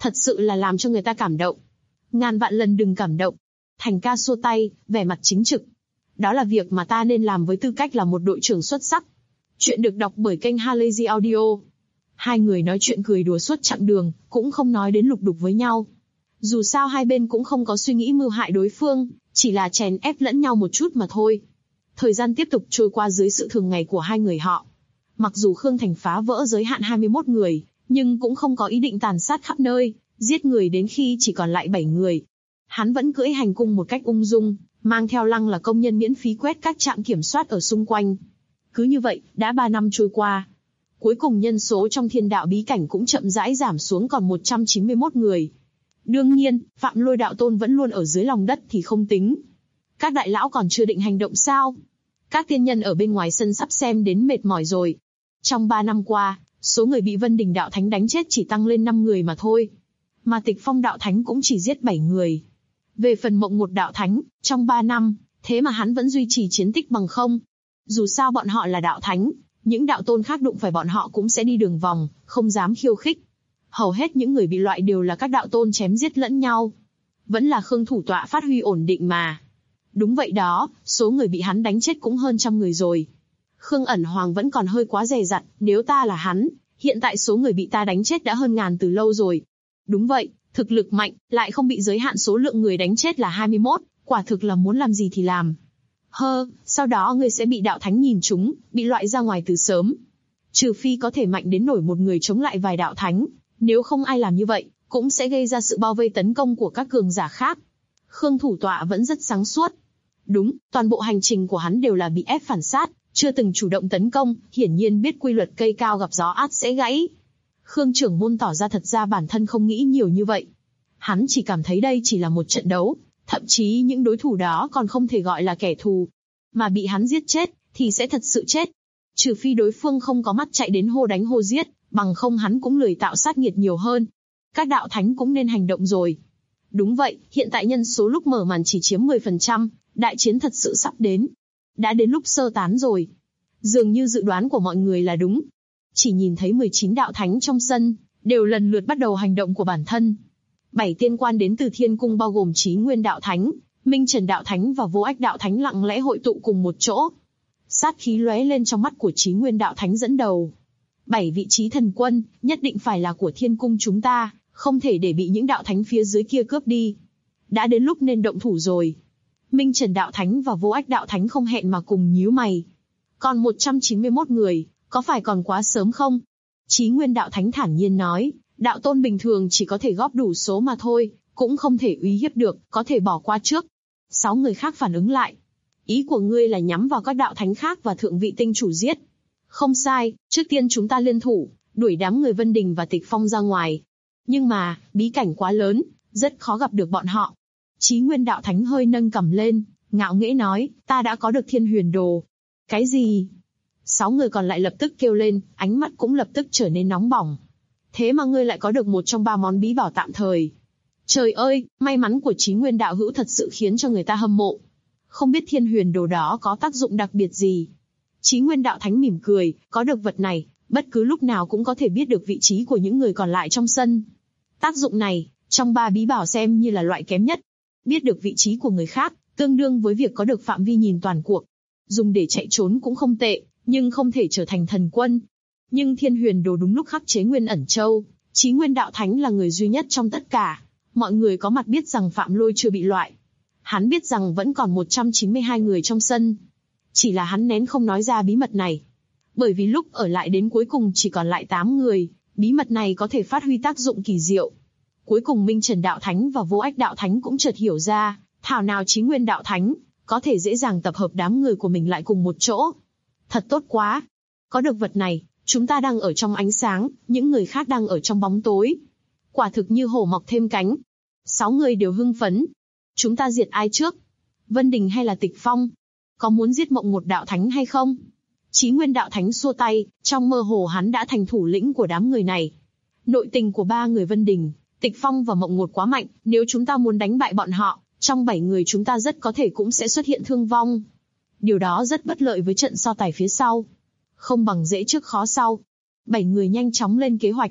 Thật sự là làm cho người ta cảm động. Ngàn vạn lần đừng cảm động. Thành ca xua tay, vẻ mặt chính trực. Đó là việc mà ta nên làm với tư cách là một đội trưởng xuất sắc. Chuyện được đọc bởi kênh Halazy Audio. Hai người nói chuyện cười đùa suốt chặng đường, cũng không nói đến lục đục với nhau. Dù sao hai bên cũng không có suy nghĩ mưu hại đối phương, chỉ là chèn ép lẫn nhau một chút mà thôi. Thời gian tiếp tục trôi qua dưới sự thường ngày của hai người họ. Mặc dù Khương Thành phá vỡ giới hạn hai mươi mốt người, nhưng cũng không có ý định tàn sát khắp nơi, giết người đến khi chỉ còn lại bảy người. Hắn vẫn cưỡi hành cung một cách ung dung, mang theo Lăng là công nhân miễn phí quét các trạm kiểm soát ở xung quanh. Cứ như vậy, đã ba năm trôi qua. Cuối cùng nhân số trong thiên đạo bí cảnh cũng chậm rãi giảm xuống còn một trăm chín mươi mốt người. Đương nhiên, Phạm Lôi đạo tôn vẫn luôn ở dưới lòng đất thì không tính. Các đại lão còn chưa định hành động sao? Các tiên nhân ở bên ngoài sân sắp xem đến mệt mỏi rồi. Trong ba năm qua, số người bị Vân Đình đạo thánh đánh chết chỉ tăng lên năm người mà thôi. Mà Tịch Phong đạo thánh cũng chỉ giết bảy người. Về phần Mộng một đạo thánh, trong ba năm, thế mà hắn vẫn duy trì chiến tích bằng không. Dù sao bọn họ là đạo thánh, những đạo tôn khác đụng phải bọn họ cũng sẽ đi đường vòng, không dám khiêu khích. Hầu hết những người bị loại đều là các đạo tôn chém giết lẫn nhau. Vẫn là Khương thủ tọa phát huy ổn định mà. Đúng vậy đó, số người bị hắn đánh chết cũng hơn trăm người rồi. Khương ẩn hoàng vẫn còn hơi quá dè dặt, nếu ta là hắn, hiện tại số người bị ta đánh chết đã hơn ngàn từ lâu rồi. Đúng vậy, thực lực mạnh, lại không bị giới hạn số lượng người đánh chết là hai mươi mốt, quả thực là muốn làm gì thì làm. Hơ, sau đó ngươi sẽ bị đạo thánh nhìn trúng, bị loại ra ngoài từ sớm. Trừ phi có thể mạnh đến nổi một người chống lại vài đạo thánh, nếu không ai làm như vậy, cũng sẽ gây ra sự bao vây tấn công của các cường giả khác. Khương thủ tọa vẫn rất sáng suốt. Đúng, toàn bộ hành trình của hắn đều là bị ép phản sát, chưa từng chủ động tấn công, hiển nhiên biết quy luật cây cao gặp gió át sẽ gãy. Khương trưởng môn tỏ ra thật ra bản thân không nghĩ nhiều như vậy. Hắn chỉ cảm thấy đây chỉ là một trận đấu, thậm chí những đối thủ đó còn không thể gọi là kẻ thù. Mà bị hắn giết chết, thì sẽ thật sự chết. Trừ phi đối phương không có mắt chạy đến hô đánh hô giết, bằng không hắn cũng lười tạo sát nghiệt nhiều hơn. Các đạo thánh cũng nên hành động rồi. Đúng vậy, hiện tại nhân số lúc mở màn chỉ chiếm mười phần trăm, đại chiến thật sự sắp đến. Đã đến lúc sơ tán rồi. Dường như dự đoán của mọi người là đúng. Chỉ nhìn thấy mười chín đạo thánh trong sân, đều lần lượt bắt đầu hành động của bản thân. Bảy tiên quan đến từ thiên cung bao gồm Chí Nguyên đạo thánh, Minh Trần đạo thánh và Vô Ách đạo thánh lặng lẽ hội tụ cùng một chỗ. Sát khí lóe lên trong mắt của Chí Nguyên đạo thánh dẫn đầu. Bảy vị trí thần quân, nhất định phải là của thiên cung chúng ta, không thể để bị những đạo thánh phía dưới kia cướp đi. Đã đến lúc nên động thủ rồi. Minh Trần đạo thánh và Vô Ách đạo thánh không hẹn mà cùng nhíu mày. Còn một trăm chín mươi mốt người, có phải còn quá sớm không? Chí Nguyên đạo thánh thản nhiên nói, đạo tôn bình thường chỉ có thể góp đủ số mà thôi, cũng không thể uy hiếp được, có thể bỏ qua trước. Sáu người khác phản ứng lại. Ý của ngươi là nhắm vào các đạo thánh khác và thượng vị tinh chủ giết. Không sai, trước tiên chúng ta liên thủ, đuổi đám người Vân Đình và Tịch Phong ra ngoài. Nhưng mà, bí cảnh quá lớn, rất khó gặp được bọn họ. Chí Nguyên đạo thánh hơi nâng cằm lên, ngạo nghễ nói, ta đã có được Thiên Huyền Đồ. Cái gì? Sáu người còn lại lập tức kêu lên, ánh mắt cũng lập tức trở nên nóng bỏng. Thế mà ngươi lại có được một trong ba món bí bảo tạm thời. Trời ơi, may mắn của Chí Nguyên đạo hữu thật sự khiến cho người ta hâm mộ. Không biết Thiên Huyền Đồ đó có tác dụng đặc biệt gì. Chí Nguyên đạo thánh mỉm cười, có được vật này, bất cứ lúc nào cũng có thể biết được vị trí của những người còn lại trong sân. Tác dụng này, trong ba bí bảo xem như là loại kém nhất. Biết được vị trí của người khác, tương đương với việc có được phạm vi nhìn toàn cuộc. Dùng để chạy trốn cũng không tệ, nhưng không thể trở thành thần quân. Nhưng Thiên Huyền Đồ đúng lúc khắc chế Nguyên Ẩn Châu, Chí Nguyên đạo thánh là người duy nhất trong tất cả. Mọi người có mặt biết rằng Phạm Lôi chưa bị loại. Hắn biết rằng vẫn còn một trăm chín mươi hai người trong sân. Chỉ là hắn nén không nói ra bí mật này. Bởi vì lúc ở lại đến cuối cùng chỉ còn lại tám người, bí mật này có thể phát huy tác dụng kỳ diệu. Cuối cùng Minh Trần đạo thánh và Vô Ách đạo thánh cũng chợt hiểu ra, thảo nào Chí Nguyên đạo thánh có thể dễ dàng tập hợp đám người của mình lại cùng một chỗ. Thật tốt quá. Có được vật này, chúng ta đang ở trong ánh sáng, những người khác đang ở trong bóng tối. Quả thực như hổ mọc thêm cánh. Sáu người đều hưng phấn. Chúng ta diệt ai trước? Vân Đình hay là Tịch Phong? Có muốn giết Mộng một đạo thánh hay không? Chí Nguyên đạo thánh xua tay, trong mơ hồ hắn đã thành thủ lĩnh của đám người này. Nội tình của ba người Vân Đình, Tịch Phong và Mộng một quá mạnh, nếu chúng ta muốn đánh bại bọn họ, trong bảy người chúng ta rất có thể cũng sẽ xuất hiện thương vong. Điều đó rất bất lợi với trận so tài phía sau. Không bằng dễ trước khó sau. Bảy người nhanh chóng lên kế hoạch.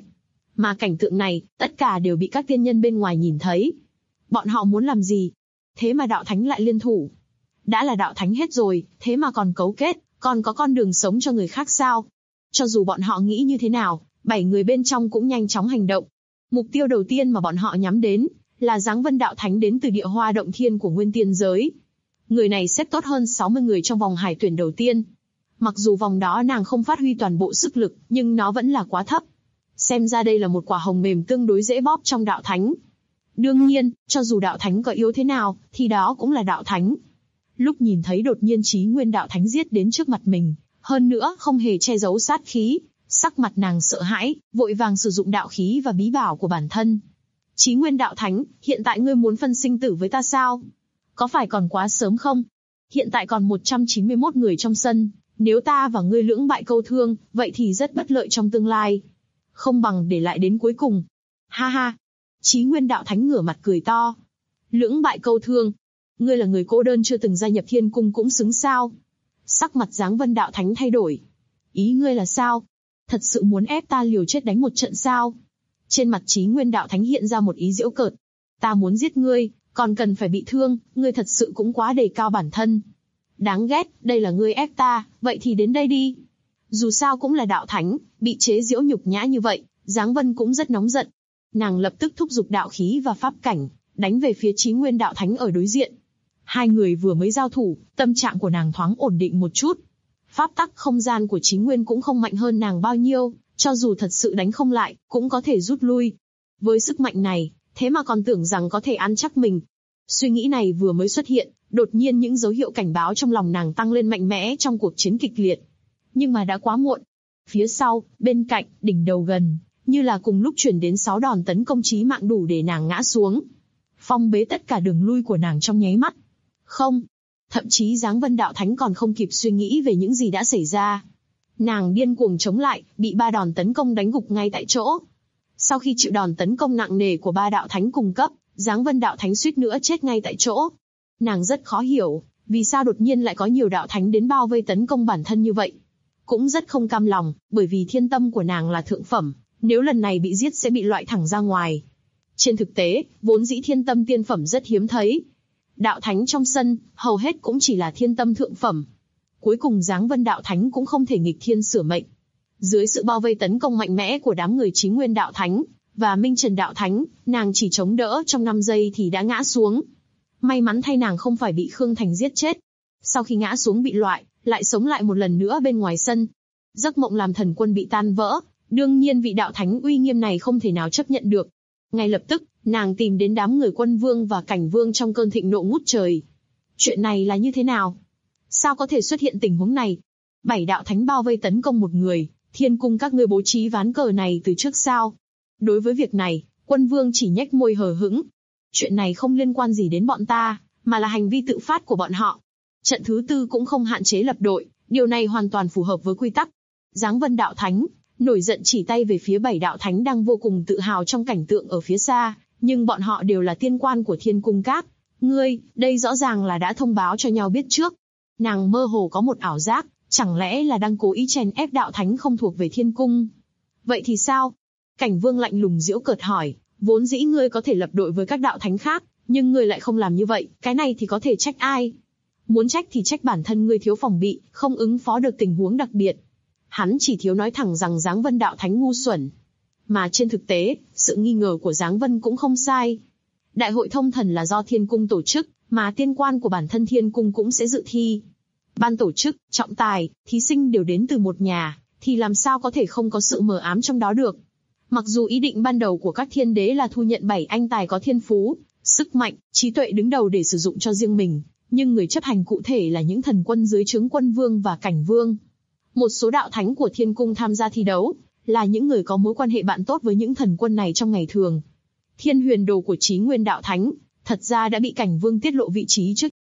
Mà cảnh tượng này, tất cả đều bị các tiên nhân bên ngoài nhìn thấy. Bọn họ muốn làm gì? Thế mà đạo thánh lại liên thủ. Đã là đạo thánh hết rồi, thế mà còn cấu kết, còn có con đường sống cho người khác sao? Cho dù bọn họ nghĩ như thế nào, bảy người bên trong cũng nhanh chóng hành động. Mục tiêu đầu tiên mà bọn họ nhắm đến là Giáng Vân đạo thánh đến từ địa hoa động thiên của nguyên tiên giới. Người này xếp tốt hơn sáu mươi người trong vòng hải tuyển đầu tiên. Mặc dù vòng đó nàng không phát huy toàn bộ sức lực, nhưng nó vẫn là quá thấp. Xem ra đây là một quả hồng mềm tương đối dễ bóp trong đạo thánh. Đương nhiên, cho dù đạo thánh có yếu thế nào, thì đó cũng là đạo thánh. Lúc nhìn thấy đột nhiên Chí Nguyên đạo thánh giết đến trước mặt mình, hơn nữa không hề che giấu sát khí, sắc mặt nàng sợ hãi, vội vàng sử dụng đạo khí và bí bảo của bản thân. Chí Nguyên đạo thánh, hiện tại ngươi muốn phân sinh tử với ta sao? Có phải còn quá sớm không? Hiện tại còn một trăm chín mươi mốt người trong sân, nếu ta và ngươi lưỡng bại câu thương, vậy thì rất bất lợi trong tương lai. Không bằng để lại đến cuối cùng. Ha ha! Chí Nguyên đạo thánh ngửa mặt cười to. Lưỡng bại câu thương. Ngươi là người cô đơn chưa từng gia nhập thiên cung cũng xứng sao? Sắc mặt Giáng Vân đạo thánh thay đổi. Ý ngươi là sao? Thật sự muốn ép ta liều chết đánh một trận sao? Trên mặt Chí Nguyên đạo thánh hiện ra một ý giễu cợt. Ta muốn giết ngươi, còn cần phải bị thương, ngươi thật sự cũng quá đề cao bản thân. Đáng ghét, đây là ngươi ép ta, vậy thì đến đây đi. Dù sao cũng là đạo thánh, bị chế giễu nhục nhã như vậy, Giáng Vân cũng rất nóng giận. Nàng lập tức thúc giục đạo khí và pháp cảnh, đánh về phía Chí Nguyên đạo thánh ở đối diện. Hai người vừa mới giao thủ, tâm trạng của nàng thoáng ổn định một chút. Pháp tắc không gian của Chí Nguyên cũng không mạnh hơn nàng bao nhiêu, cho dù thật sự đánh không lại, cũng có thể rút lui. Với sức mạnh này, thế mà còn tưởng rằng có thể ăn chắc mình. Suy nghĩ này vừa mới xuất hiện, đột nhiên những dấu hiệu cảnh báo trong lòng nàng tăng lên mạnh mẽ trong cuộc chiến kịch liệt. Nhưng mà đã quá muộn. Phía sau, bên cạnh, đỉnh đầu gần, như là cùng lúc chuyển đến sáu đòn tấn công chí mạng đủ để nàng ngã xuống. Phong bế tất cả đường lui của nàng trong nháy mắt. Không. Thậm chí Giáng Vân đạo thánh còn không kịp suy nghĩ về những gì đã xảy ra. Nàng điên cuồng chống lại, bị ba đòn tấn công đánh gục ngay tại chỗ. Sau khi chịu đòn tấn công nặng nề của ba đạo thánh cùng cấp, Giáng Vân đạo thánh suýt nữa chết ngay tại chỗ. Nàng rất khó hiểu, vì sao đột nhiên lại có nhiều đạo thánh đến bao vây tấn công bản thân như vậy. Cũng rất không cam lòng, bởi vì thiên tâm của nàng là thượng phẩm, nếu lần này bị giết sẽ bị loại thẳng ra ngoài. Trên thực tế, vốn dĩ thiên tâm tiên phẩm rất hiếm thấy. Đạo thánh trong sân, hầu hết cũng chỉ là thiên tâm thượng phẩm. Cuối cùng Giáng Vân đạo thánh cũng không thể nghịch thiên sửa mệnh. Dưới sự bao vây tấn công mạnh mẽ của đám người Chí Nguyên đạo thánh và Minh Trần đạo thánh, nàng chỉ chống đỡ trong năm giây thì đã ngã xuống. May mắn thay nàng không phải bị Khương Thành giết chết. Sau khi ngã xuống bị loại, lại sống lại một lần nữa bên ngoài sân. Giấc mộng làm thần quân bị tan vỡ, đương nhiên vị đạo thánh uy nghiêm này không thể nào chấp nhận được. Ngay lập tức, nàng tìm đến đám người Quân Vương và Cảnh Vương trong cơn thịnh nộ ngút trời. Chuyện này là như thế nào? Sao có thể xuất hiện tình huống này? Bảy đạo thánh bao vây tấn công một người, thiên cung các ngươi bố trí ván cờ này từ trước sao? Đối với việc này, Quân Vương chỉ nhếch môi hờ hững. Chuyện này không liên quan gì đến bọn ta, mà là hành vi tự phát của bọn họ. Trận thứ tư cũng không hạn chế lập đội, điều này hoàn toàn phù hợp với quy tắc. Giáng Vân đạo thánh nổi giận chỉ tay về phía bảy đạo thánh đang vô cùng tự hào trong cảnh tượng ở phía xa, nhưng bọn họ đều là tiên quan của thiên cung các. Ngươi, đây rõ ràng là đã thông báo cho nhau biết trước. Nàng mơ hồ có một ảo giác, chẳng lẽ là đang cố ý chèn ép đạo thánh không thuộc về thiên cung? Vậy thì sao? Cảnh Vương lạnh lùng giễu cợt hỏi, vốn dĩ ngươi có thể lập đội với các đạo thánh khác, nhưng ngươi lại không làm như vậy, cái này thì có thể trách ai? Muốn trách thì trách bản thân ngươi thiếu phòng bị, không ứng phó được tình huống đặc biệt. Hắn chỉ thiếu nói thẳng rằng Giáng Vân đạo thánh ngu xuẩn. Mà trên thực tế, sự nghi ngờ của Giáng Vân cũng không sai. Đại hội thông thần là do thiên cung tổ chức, mà tiên quan của bản thân thiên cung cũng sẽ dự thi. Ban tổ chức, trọng tài, thí sinh đều đến từ một nhà, thì làm sao có thể không có sự mờ ám trong đó được. Mặc dù ý định ban đầu của các thiên đế là thu nhận bảy anh tài có thiên phú, sức mạnh, trí tuệ đứng đầu để sử dụng cho riêng mình, nhưng người chấp hành cụ thể là những thần quân dưới trướng Quân Vương và Cảnh Vương. Một số đạo thánh của thiên cung tham gia thi đấu, là những người có mối quan hệ bạn tốt với những thần quân này trong ngày thường. Thiên huyền đồ của Chí Nguyên đạo thánh, thật ra đã bị Cảnh Vương tiết lộ vị trí trước.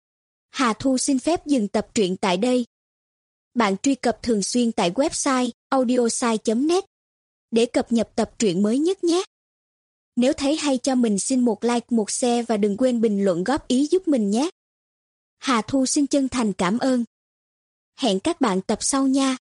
Hà Thu xin phép dừng tập truyện tại đây. Bạn truy cập thường xuyên tại website audiosai chấm net để cập nhật tập truyện mới nhất nhé. Nếu thấy hay cho mình xin một like, một share và đừng quên bình luận góp ý giúp mình nhé. Hà Thu xin chân thành cảm ơn. Hẹn các bạn tập sau nha.